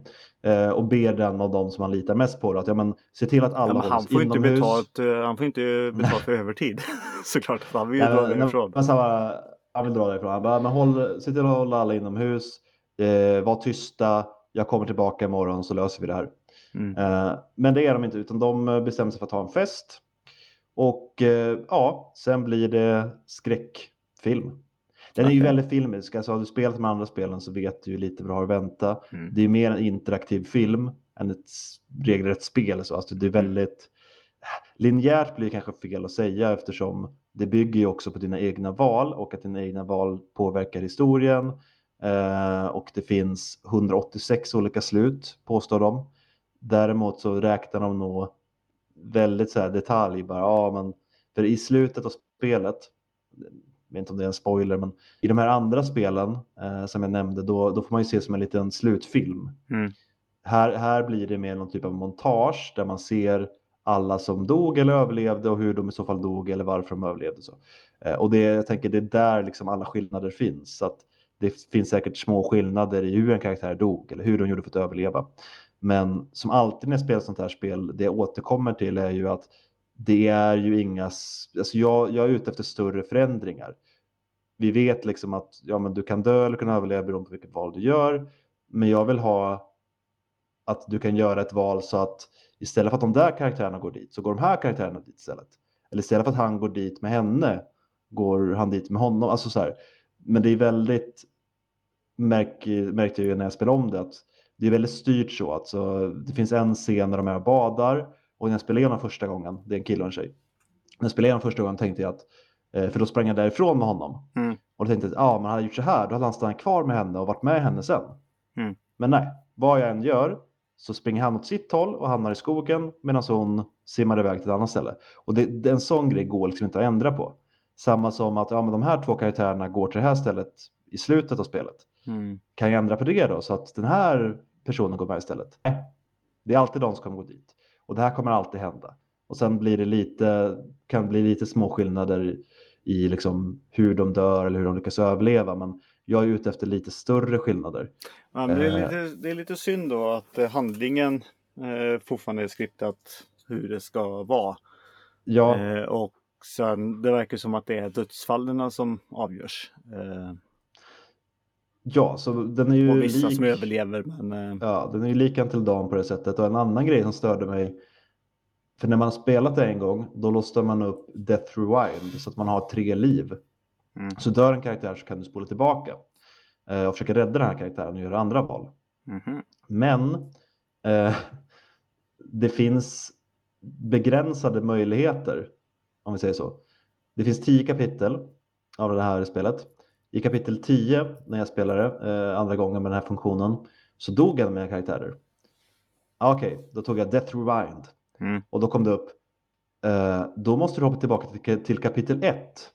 A: och ber den av dem som han litar mest på att se till att alla
B: han
A: hålls
B: får inte
A: inomhus.
B: han får inte betalt för övertid. Såklart, han vill ju
A: Nej,
B: dra därifrån.
A: Han vill dra därifrån. Han bara, se till att hålla alla inomhus. Var tysta. Jag kommer tillbaka imorgon så löser vi det här. Men det är de inte, utan de bestämmer sig för att ha en fest. Och sen blir det skräckfilm. Den är ju väldigt filmisk. Alltså har du spelat med andra spelen så vet du ju lite vad du har att vänta. Det är mer en interaktiv film än ett regelrätt spel. Så. Alltså det är väldigt linjärt, blir kanske fel att säga, eftersom det bygger ju också på dina egna val och att dina egna val påverkar historien. Och det finns 186 olika slut, påstår de. Däremot så räknar de nog väldigt så här detalj bara. Men för i slutet av spelet, jag vet inte om det är en spoiler, men i de här andra spelen som jag nämnde, då får man ju se som en liten slutfilm. Här blir det mer någon typ av montage där man ser alla som dog eller överlevde och hur de i så fall dog eller varför de överlevde. Så. Och jag tänker det är där liksom alla skillnader finns. Så att det finns säkert små skillnader i hur en karaktär dog eller hur de gjorde för att överleva. Men som alltid när jag spelar sånt här spel, det jag återkommer till är ju att det är ju inga... Alltså jag är ute efter större förändringar. Vi vet liksom att du kan dö eller kan överleva beroende på vilket val du gör. Men jag vill ha att du kan göra ett val så att istället för att de där karaktärerna går dit så går de här karaktärerna dit istället. Eller istället för att han går dit med henne går han dit med honom. Alltså så här. Men det är väldigt märkte jag när jag spelade om det att det är väldigt styrt så. Alltså, det finns en scen när de är och badar och när jag spelade igenom första gången, det är en kille och en tjej. När jag spelade igenom första gången tänkte jag att för då sprang jag därifrån med honom. Och då tänkte jag att man hade gjort så här, då hade han stannat kvar med henne och varit med henne sen. Men nej, vad jag än gör så springer han åt sitt håll och hamnar i skogen medan hon simmar iväg till ett annat ställe. Och en sån grej går liksom inte att ändra på. Samma som att men de här två karaktärerna går till det här stället i slutet av spelet. Kan jag ändra på det då så att den här personen går med istället? Nej, det är alltid de som kommer gå dit. Och det här kommer alltid hända. Och sen kan bli lite små skillnader i liksom hur de dör eller hur de lyckas överleva. Men jag är ute efter lite större skillnader.
B: Ja, men det är lite synd då att handlingen fortfarande är skriptat hur det ska vara.
A: Ja.
B: Och sen det verkar som att det är dödsfallen som avgörs.
A: Ja, så den är ju
B: och vissa som överlever. Men...
A: Ja, den är ju lik till dagen på det sättet. Och en annan grej som störde mig, för när man har spelat det en gång, då låste man upp Death Rewind så att man har 3 liv. Så dör en karaktär så kan du spola tillbaka och försöka rädda den här karaktären och göra andra val. Men det finns begränsade möjligheter, om vi säger så. Det finns 10 kapitel av det här spelet. I kapitel 10, när jag spelade andra gången med den här funktionen, så dog en av mina karaktärer. Okej, då tog jag Death Rewind. Och då kom det upp. Då måste du hoppa tillbaka till kapitel 1.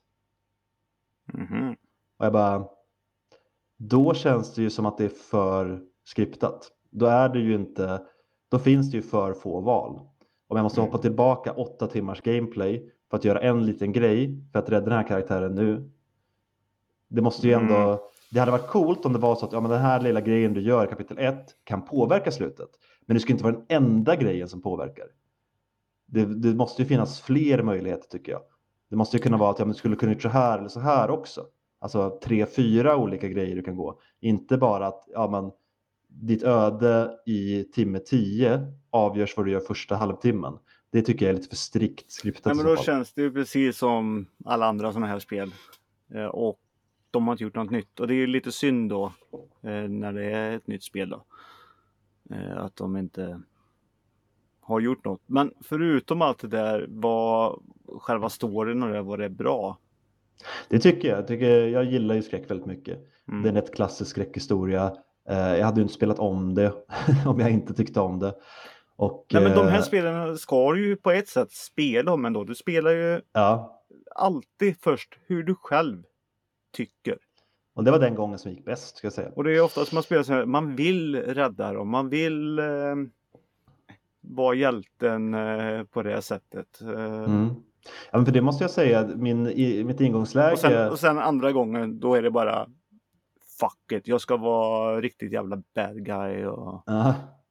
A: Och jag bara... Då känns det ju som att det är för skriptat. Då är det ju inte... Då finns det ju för få val. Om jag måste hoppa tillbaka 8 timmars gameplay för att göra en liten grej för att rädda den här karaktären nu. Det måste ju ändå... Det hade varit coolt om det var så att men den här lilla grejen du gör i kapitel 1 kan påverka slutet. Men det ska inte vara den enda grejen som påverkar. Det måste ju finnas fler möjligheter tycker jag. Det måste ju kunna vara att du skulle kunna göra så här eller så här också. Alltså 3-4 olika grejer du kan gå. Inte bara att ditt öde i timme 10 avgörs vad du gör första halvtimmen. Det tycker jag är lite för strikt skriptat.
B: Men då känns det ju precis som alla andra sådana här spel. Och de har inte gjort något nytt. Och det är ju lite synd då när det är ett nytt spel då. Att de inte har gjort något. Men förutom allt det där, var själva storyn och det, var det bra?
A: Det tycker jag. Jag gillar ju skräck väldigt mycket. Det är en rätt klassisk skräckhistoria. Jag hade ju inte spelat om det om jag inte tyckte om det.
B: Nej, men de här spelen ska du ju på ett sätt spela om ändå. Du spelar ju alltid först hur du själv tycker.
A: Och det var den gången som gick bäst, ska jag säga.
B: Och det är ofta som man spelar så här, man vill rädda dem. Man vill vara hjälten på det sättet.
A: Ja, men för det måste jag säga, mitt ingångsläge...
B: Och sen andra gången, då är det bara fuck it, jag ska vara riktigt jävla bad guy. Och...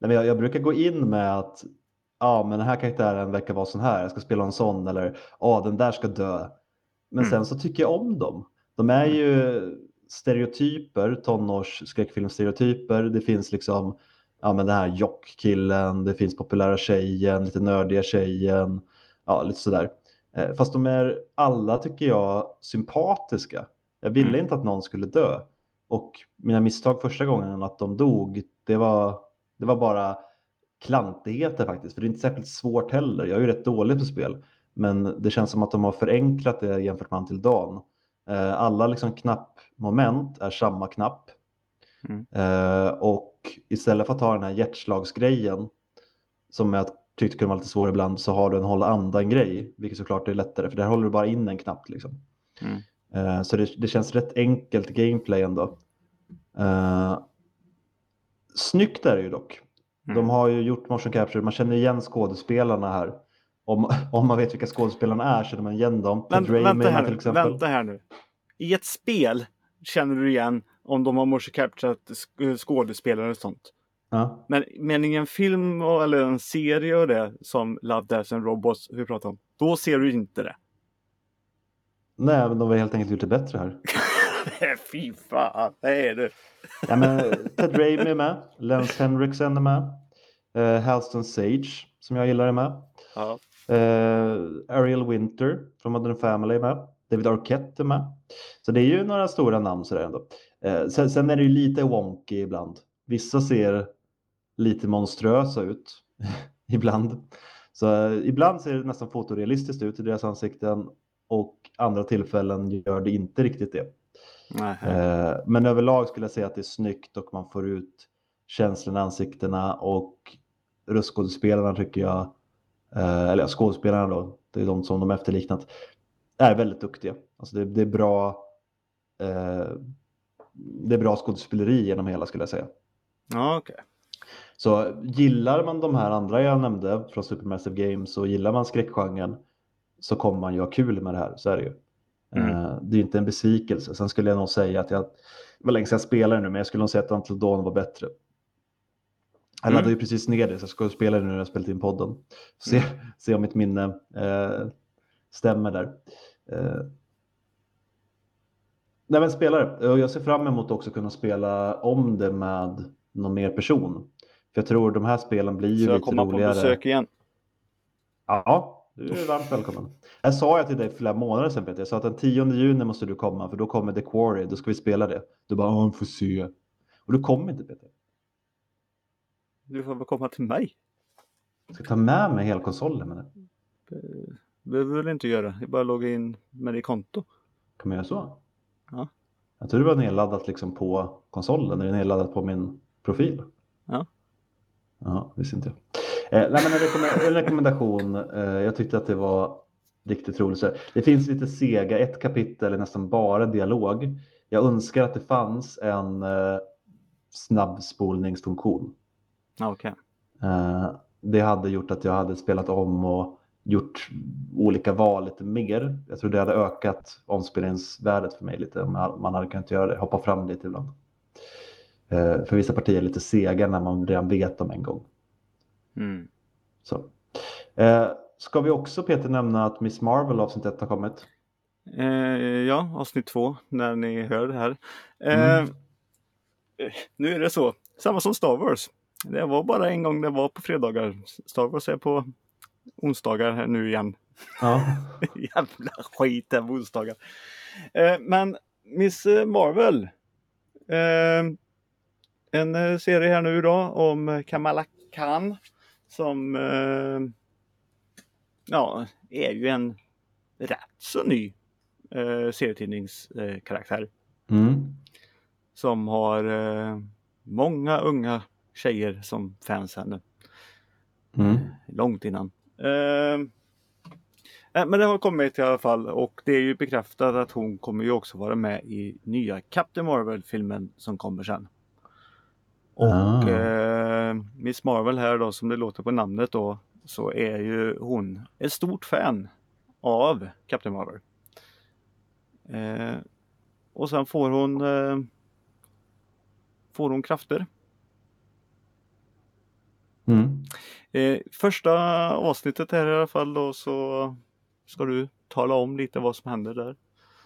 A: Nej, men jag brukar gå in med att men den här karaktären verkar vara sån här, jag ska spela en sån, eller den där ska dö. Men sen så tycker jag om dem. De är ju stereotyper, tonårsskräckfilmstereotyper. Det finns liksom men den här jockkillen, det finns populära tjejen, lite nördiga tjejen, lite sådär. Fast de är alla, tycker jag, sympatiska. Jag ville inte att någon skulle dö. Och mina misstag första gången att de dog, det var bara klantigheter faktiskt. För det är inte särskilt svårt heller. Jag är ju rätt dålig på spel. Men det känns som att de har förenklat det jämfört med Until Dawn. Alla liksom knappmoment är samma knapp. Och istället för att ha den här hjärtslagsgrejen, som jag tyckte kunde vara lite svår ibland, så har du en hålla andan-grej. Vilket såklart är lättare, för där håller du bara in en knapp. Liksom. Så det känns rätt enkelt gameplay ändå. Snyggt är det ju dock. De har ju gjort motion capture. Man känner igen skådespelarna här. Om man vet vilka skådespelarna är känner man igen dem.
B: Vänta här nu. I ett spel känner du igen om de har motion capturat skådespelare och sånt.
A: Ja.
B: Men i en film eller en serie och det som Love, Death and Robots vi pratar om, då ser du inte det.
A: Nej, men de har helt enkelt gjort det bättre här.
B: Fy fan, det är det.
A: Ja, men Ted Raimi är med. Lance Henriksen är med. Halston Sage, som jag gillar, är med.
B: Ja.
A: Ariel Winter från Modern Family är med. David Arquette är med. Så det är ju några stora namn sådär ändå. Sen är det ju lite wonky ibland. Vissa ser lite monströsa ut ibland. Så ibland ser det nästan fotorealistiskt ut i deras ansikten. Och andra tillfällen gör det inte riktigt det. Men överlag skulle jag säga att det är snyggt och man får ut känslorna i ansiktena, och röstskådespelarna tycker jag, eller skådespelarna då, det är de som de efterliknat, är väldigt duktiga. Alltså det är bra det är bra skådespeleri genom hela, skulle jag säga.
B: Ja, okej.
A: Så gillar man de här andra jag nämnde från Supermassive Games, och gillar man skräckgenren, så kommer man ju ha kul med det här, så är det ju. Det är ju inte en besvikelse. Sen skulle jag nog säga att det var länge sedan jag spelade nu, men jag skulle nog säga att Until Dawn var bättre. Jag laddade ju precis ner det, så jag ska spela det nu när jag spelat in podden. Se om mitt minne stämmer där. Nej, men spelare. Och jag ser fram emot också kunna spela om det med någon mer person. För jag tror de här spelen blir ju lite roligare. Så jag kommer på
B: besök igen?
A: Ja, du är varmt välkommen. Jag sa till dig för flera månader sedan, Peter. Jag sa att den 10 juni måste du komma, för då kommer The Quarry. Då ska vi spela det. Du bara, får se. Och du kommer inte, Peter.
B: Du får väl komma till mig.
A: Jag ska ta med mig hela konsolen. Men
B: det behöver väl inte göra. Jag bara logga in med ditt konto.
A: Kan man göra så?
B: Ja.
A: Jag tror det var nedladdat liksom på konsolen. Är det nedladdat på min profil?
B: Ja.
A: Ja, visste inte jag. Nej, men en rekommendation. Jag tyckte att det var riktigt roligt. Så det finns lite sega. Ett kapitel är nästan bara dialog. Jag önskar att det fanns en snabbspolningsfunktion.
B: Okej.
A: Det hade gjort att jag hade spelat om och gjort olika val lite mer. Jag tror det hade ökat omspelningsvärdet för mig lite. Man hade kunnat göra det, hoppa fram lite ibland. För vissa partier är lite sega när man redan vet dem en gång. Så. Ska vi också, Peter, nämna att Miss Marvel avsnitt 1 har kommit?
B: Ja, avsnitt 2 när ni hör det här. Nu är det så. Samma som Star Wars. Det var bara en gång det var på fredagar. Star Wars är på onsdagar här nu igen.
A: Ja.
B: Jävla skit här på onsdagar. Men Miss Marvel. En serie här nu då om Kamala Khan. Som är ju en rätt så ny serietidningskaraktär. Som har många unga tjejer som fans henne. Långt innan. Men det har kommit i alla fall, och det är ju bekräftat att hon kommer ju också vara med i nya Captain Marvel-filmen som kommer sen. Och Miss Marvel här då, som det låter på namnet då, så är ju hon ett stort fan av Captain Marvel. Och sen får hon krafter.
A: Mm.
B: Första avsnittet här i alla fall då, så ska du tala om lite vad som händer där.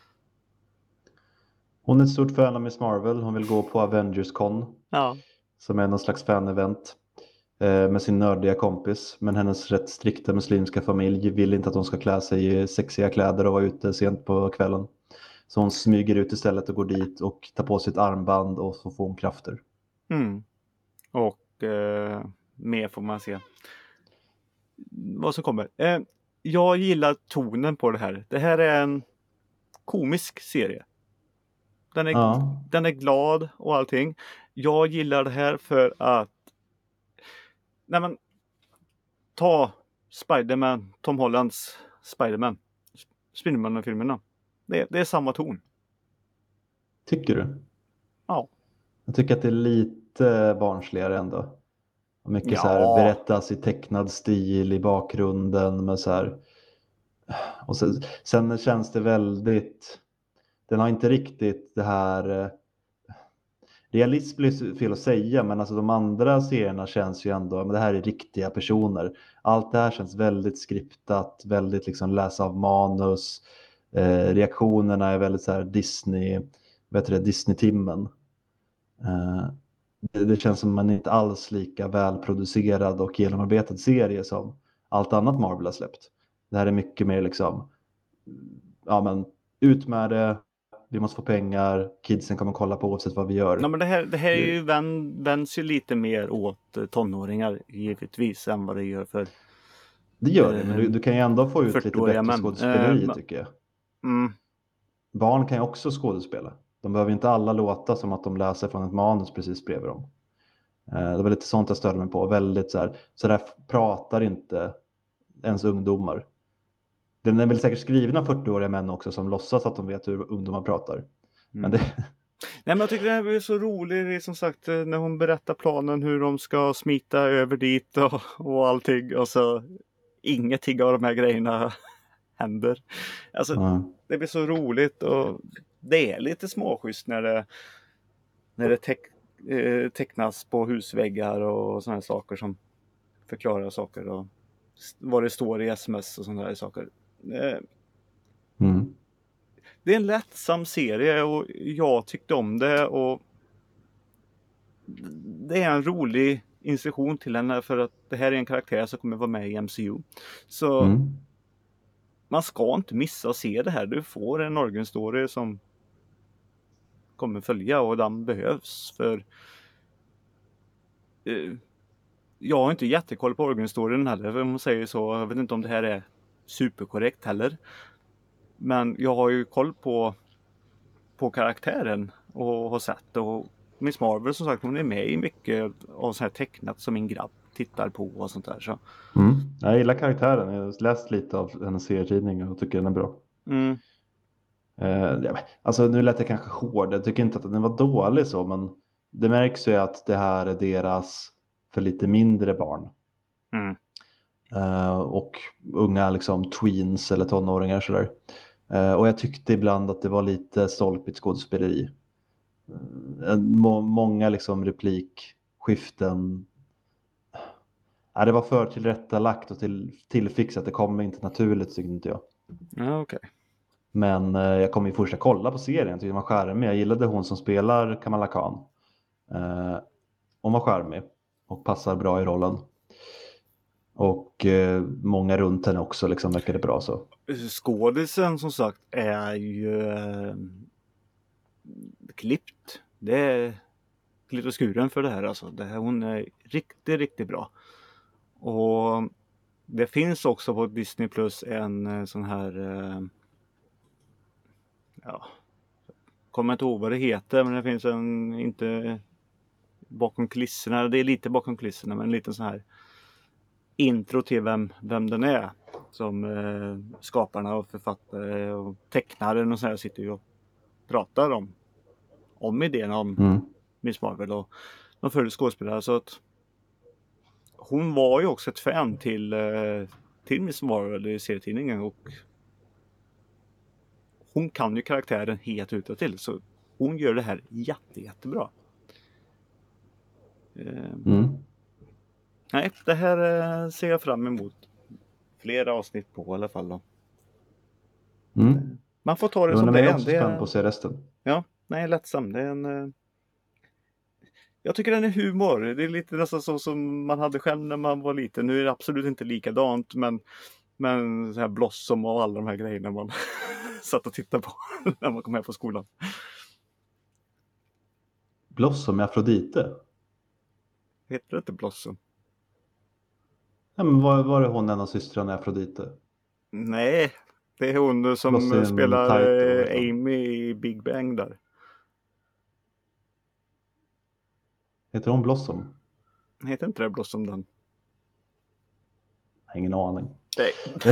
A: Hon är ett stort fan av Miss Marvel. Hon vill gå på Avengers Con.
B: Ja.
A: Som är någon slags fan-event. Med sin nördiga kompis. Men hennes rätt strikta muslimska familj vill inte att hon ska klä sig i sexiga kläder och vara ute sent på kvällen. Så hon smyger ut istället och går dit och tar på sig ett armband och så får hon krafter.
B: Mm. Och mer får man se vad som kommer. Jag gillar tonen på det här. Det här är en komisk serie. Den är glad och allting. Jag gillar det här för att ta Spider-Man, Tom Hollands Spider-Man-filmerna. Det är samma ton.
A: Tycker du?
B: Ja.
A: Jag tycker att det är lite barnsligare ändå. Mycket så här berättas i tecknad stil i bakgrunden med så här. Och sen känns det väldigt. Den har inte riktigt det här. Realism blir fel att säga, men alltså de andra serierna känns ju ändå, men det här är riktiga personer. Allt det här känns väldigt skriptat, väldigt liksom läsa av manus. Reaktionerna är väldigt så här Disney-timmen. Det känns som en inte alls lika välproducerad och genomarbetad serie som allt annat Marvel har släppt. Det här är mycket mer liksom, ja men ut med det, vi måste få pengar, kidsen kommer kolla på oavsett vad vi gör.
B: Ja, men det här är ju vänds ju lite mer åt tonåringar givetvis än vad det gör för.
A: Det gör det, men du kan ju ändå få ut lite bättre skådespeleri tycker jag. Barn kan ju också skådespela. De behöver inte alla låta som att de läser från ett manus precis bredvid dem. Det var lite sånt jag störde mig på. Väldigt så där pratar inte ens ungdomar. Den är väl säkert skriven av 40-åriga män också som låtsas att de vet hur ungdomar pratar. Men det...
B: Nej, men jag tycker det här är så roligt, som sagt, när hon berättar planen hur de ska smita över dit och allting. Och så ingenting av de här grejerna händer. Alltså, det blir så roligt och det är lite småschysst när det tecknas på husväggar och sådana saker som förklarar saker och vad det står i sms och sådana där saker. Det är en lättsam serie och jag tyckte om det och det är en rolig instruktion till henne för att det här är en karaktär som kommer vara med i MCU. Så man ska inte missa att se det här. Du får en origin story som kommer följa och den behövs för jag har inte jättekoll på origin storyn heller, om man säger så. Jag vet inte om det här är superkorrekt heller. Men jag har ju koll på karaktären och har sett och Miss Marvel som sagt, hon är med i mycket av så här tecknat som min grabb tittar på och sånt där. Så.
A: Jag gillar karaktären. Jag har läst lite av hennes serietidning och tycker den är bra. Alltså nu lät jag kanske hård. Jag tycker inte att den var dålig så, men det märks ju att det här är deras för lite mindre barn. Och unga liksom tweens eller tonåringar sådär. Och jag tyckte ibland att det var lite stolpigt skådespeleri. Många liksom replikskiften. Det var för tillrättalagt och tillfixat. Det kom inte naturligt tyckte inte jag.
B: Ja, okej.
A: Men jag kommer ju fortsätta kolla på serien. Jag tyckte den var charmig. Jag gillade hon som spelar Kamala Khan. Hon var charmig och passar bra i rollen. Och många runt henne också liksom verkade bra så.
B: Skådisen som sagt är ju klippt. Det är klippt och skuren för det här alltså. Hon är riktigt, riktigt bra. Och det finns också på Disney Plus en sån här kommer inte ihåg vad det heter, men det finns inte bakom kulisserna, det är lite bakom kulisserna, men en liten sån här intro till vem den är som skaparna och författare och tecknaren och så här sitter ju och pratar om idén om Miss Marvel och de följer skådespelare, så att hon var ju också ett fan till Miss Marvel i serietidningen och hon kan ju karaktären helt utåt till, så hon gör det här jättebra. Nej, det här ser jag fram emot. Flera avsnitt på i alla fall då. Man får ta det som det är.
A: Jag är också spänd på att se resten.
B: Ja, nej, lättsam. Det är en... Jag tycker den är humor. Det är lite nästan så som man hade själv när man var liten. Nu är det absolut inte likadant, men så här Blossom och alla de här grejerna man satt och tittade på när man kom hem från skolan.
A: Blossom med Afrodite?
B: Heter det inte Blossom?
A: Ja, men var det hon en av systrarna Afrodite?
B: Nej, det är hon som
A: Blossom
B: spelar
A: Taito,
B: Amy i Big Bang där.
A: Heter hon Blossom?
B: Heter inte det Blossom den?
A: Jag har ingen aning.
B: Nej.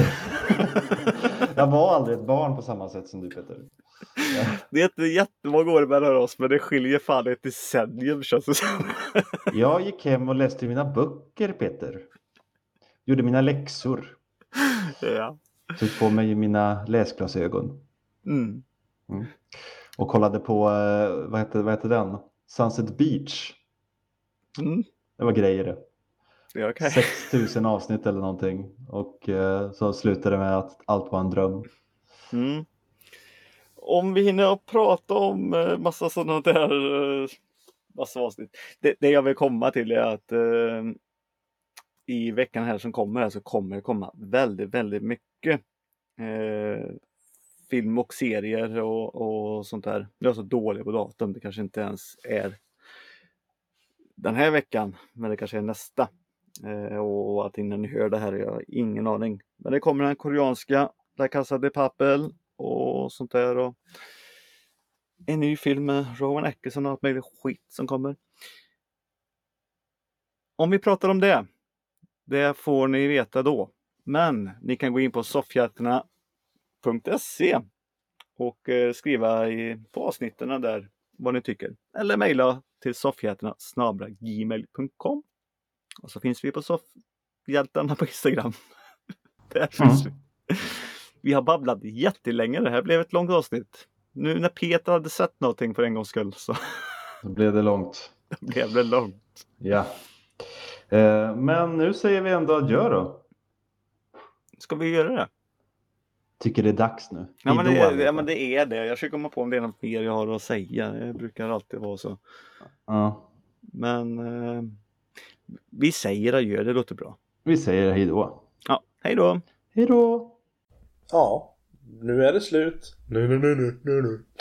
A: Jag var aldrig ett barn på samma sätt som du, Peter.
B: Det är inte jättemånga år mellan oss, men det skiljer fan ett decennium, känns det som.
A: Jag gick hem och läste mina böcker, Peter. Gjorde mina läxor.
B: Ja.
A: Tog på mig mina läsglasögon.
B: Mm.
A: Och kollade på, vad heter den? Sunset Beach. Det var grejer det.
B: Ja, okay.
A: 6000 avsnitt eller någonting. Och så slutade det med att allt var en dröm.
B: Om vi hinner att prata om massa sådana där massa avsnitt. Det jag vill komma till är att i veckan här som kommer här så kommer det komma väldigt, väldigt mycket film och serier och sånt där. Jag är så dålig på datum. Det kanske inte ens är den här veckan, men det kanske är nästa. Och att innan ni hör det här har jag ingen aning. Men det kommer den koreanska La Casa de Papel och sånt där. Och en ny film med Rowan Atkinson och allt möjligt skit som kommer. Om vi pratar om det får ni veta då. Men ni kan gå in på soffhjältarna.se och skriva på avsnitten där vad ni tycker. Eller mejla till soffhjältarna@gmail.com. Och så finns vi på Soffhjältarna på Instagram. Där finns vi. Vi har babblat jättelänge. Det här blev ett långt avsnitt. Nu när Peter hade sett någonting för en gångs skull så
A: Då blev det långt.
B: då blev det långt.
A: Ja. Men nu säger vi ändå adjö då.
B: Ska vi göra det?
A: Tycker det är dags nu.
B: Ja, men det är det. Jag försöker komma på om det är något mer jag har att säga. Det brukar alltid vara så.
A: Ja.
B: Men vi säger adjö. Det låter bra.
A: Vi säger hej då.
B: Ja, hej då.
A: Hej då.
C: Ja, nu är det slut. Nej.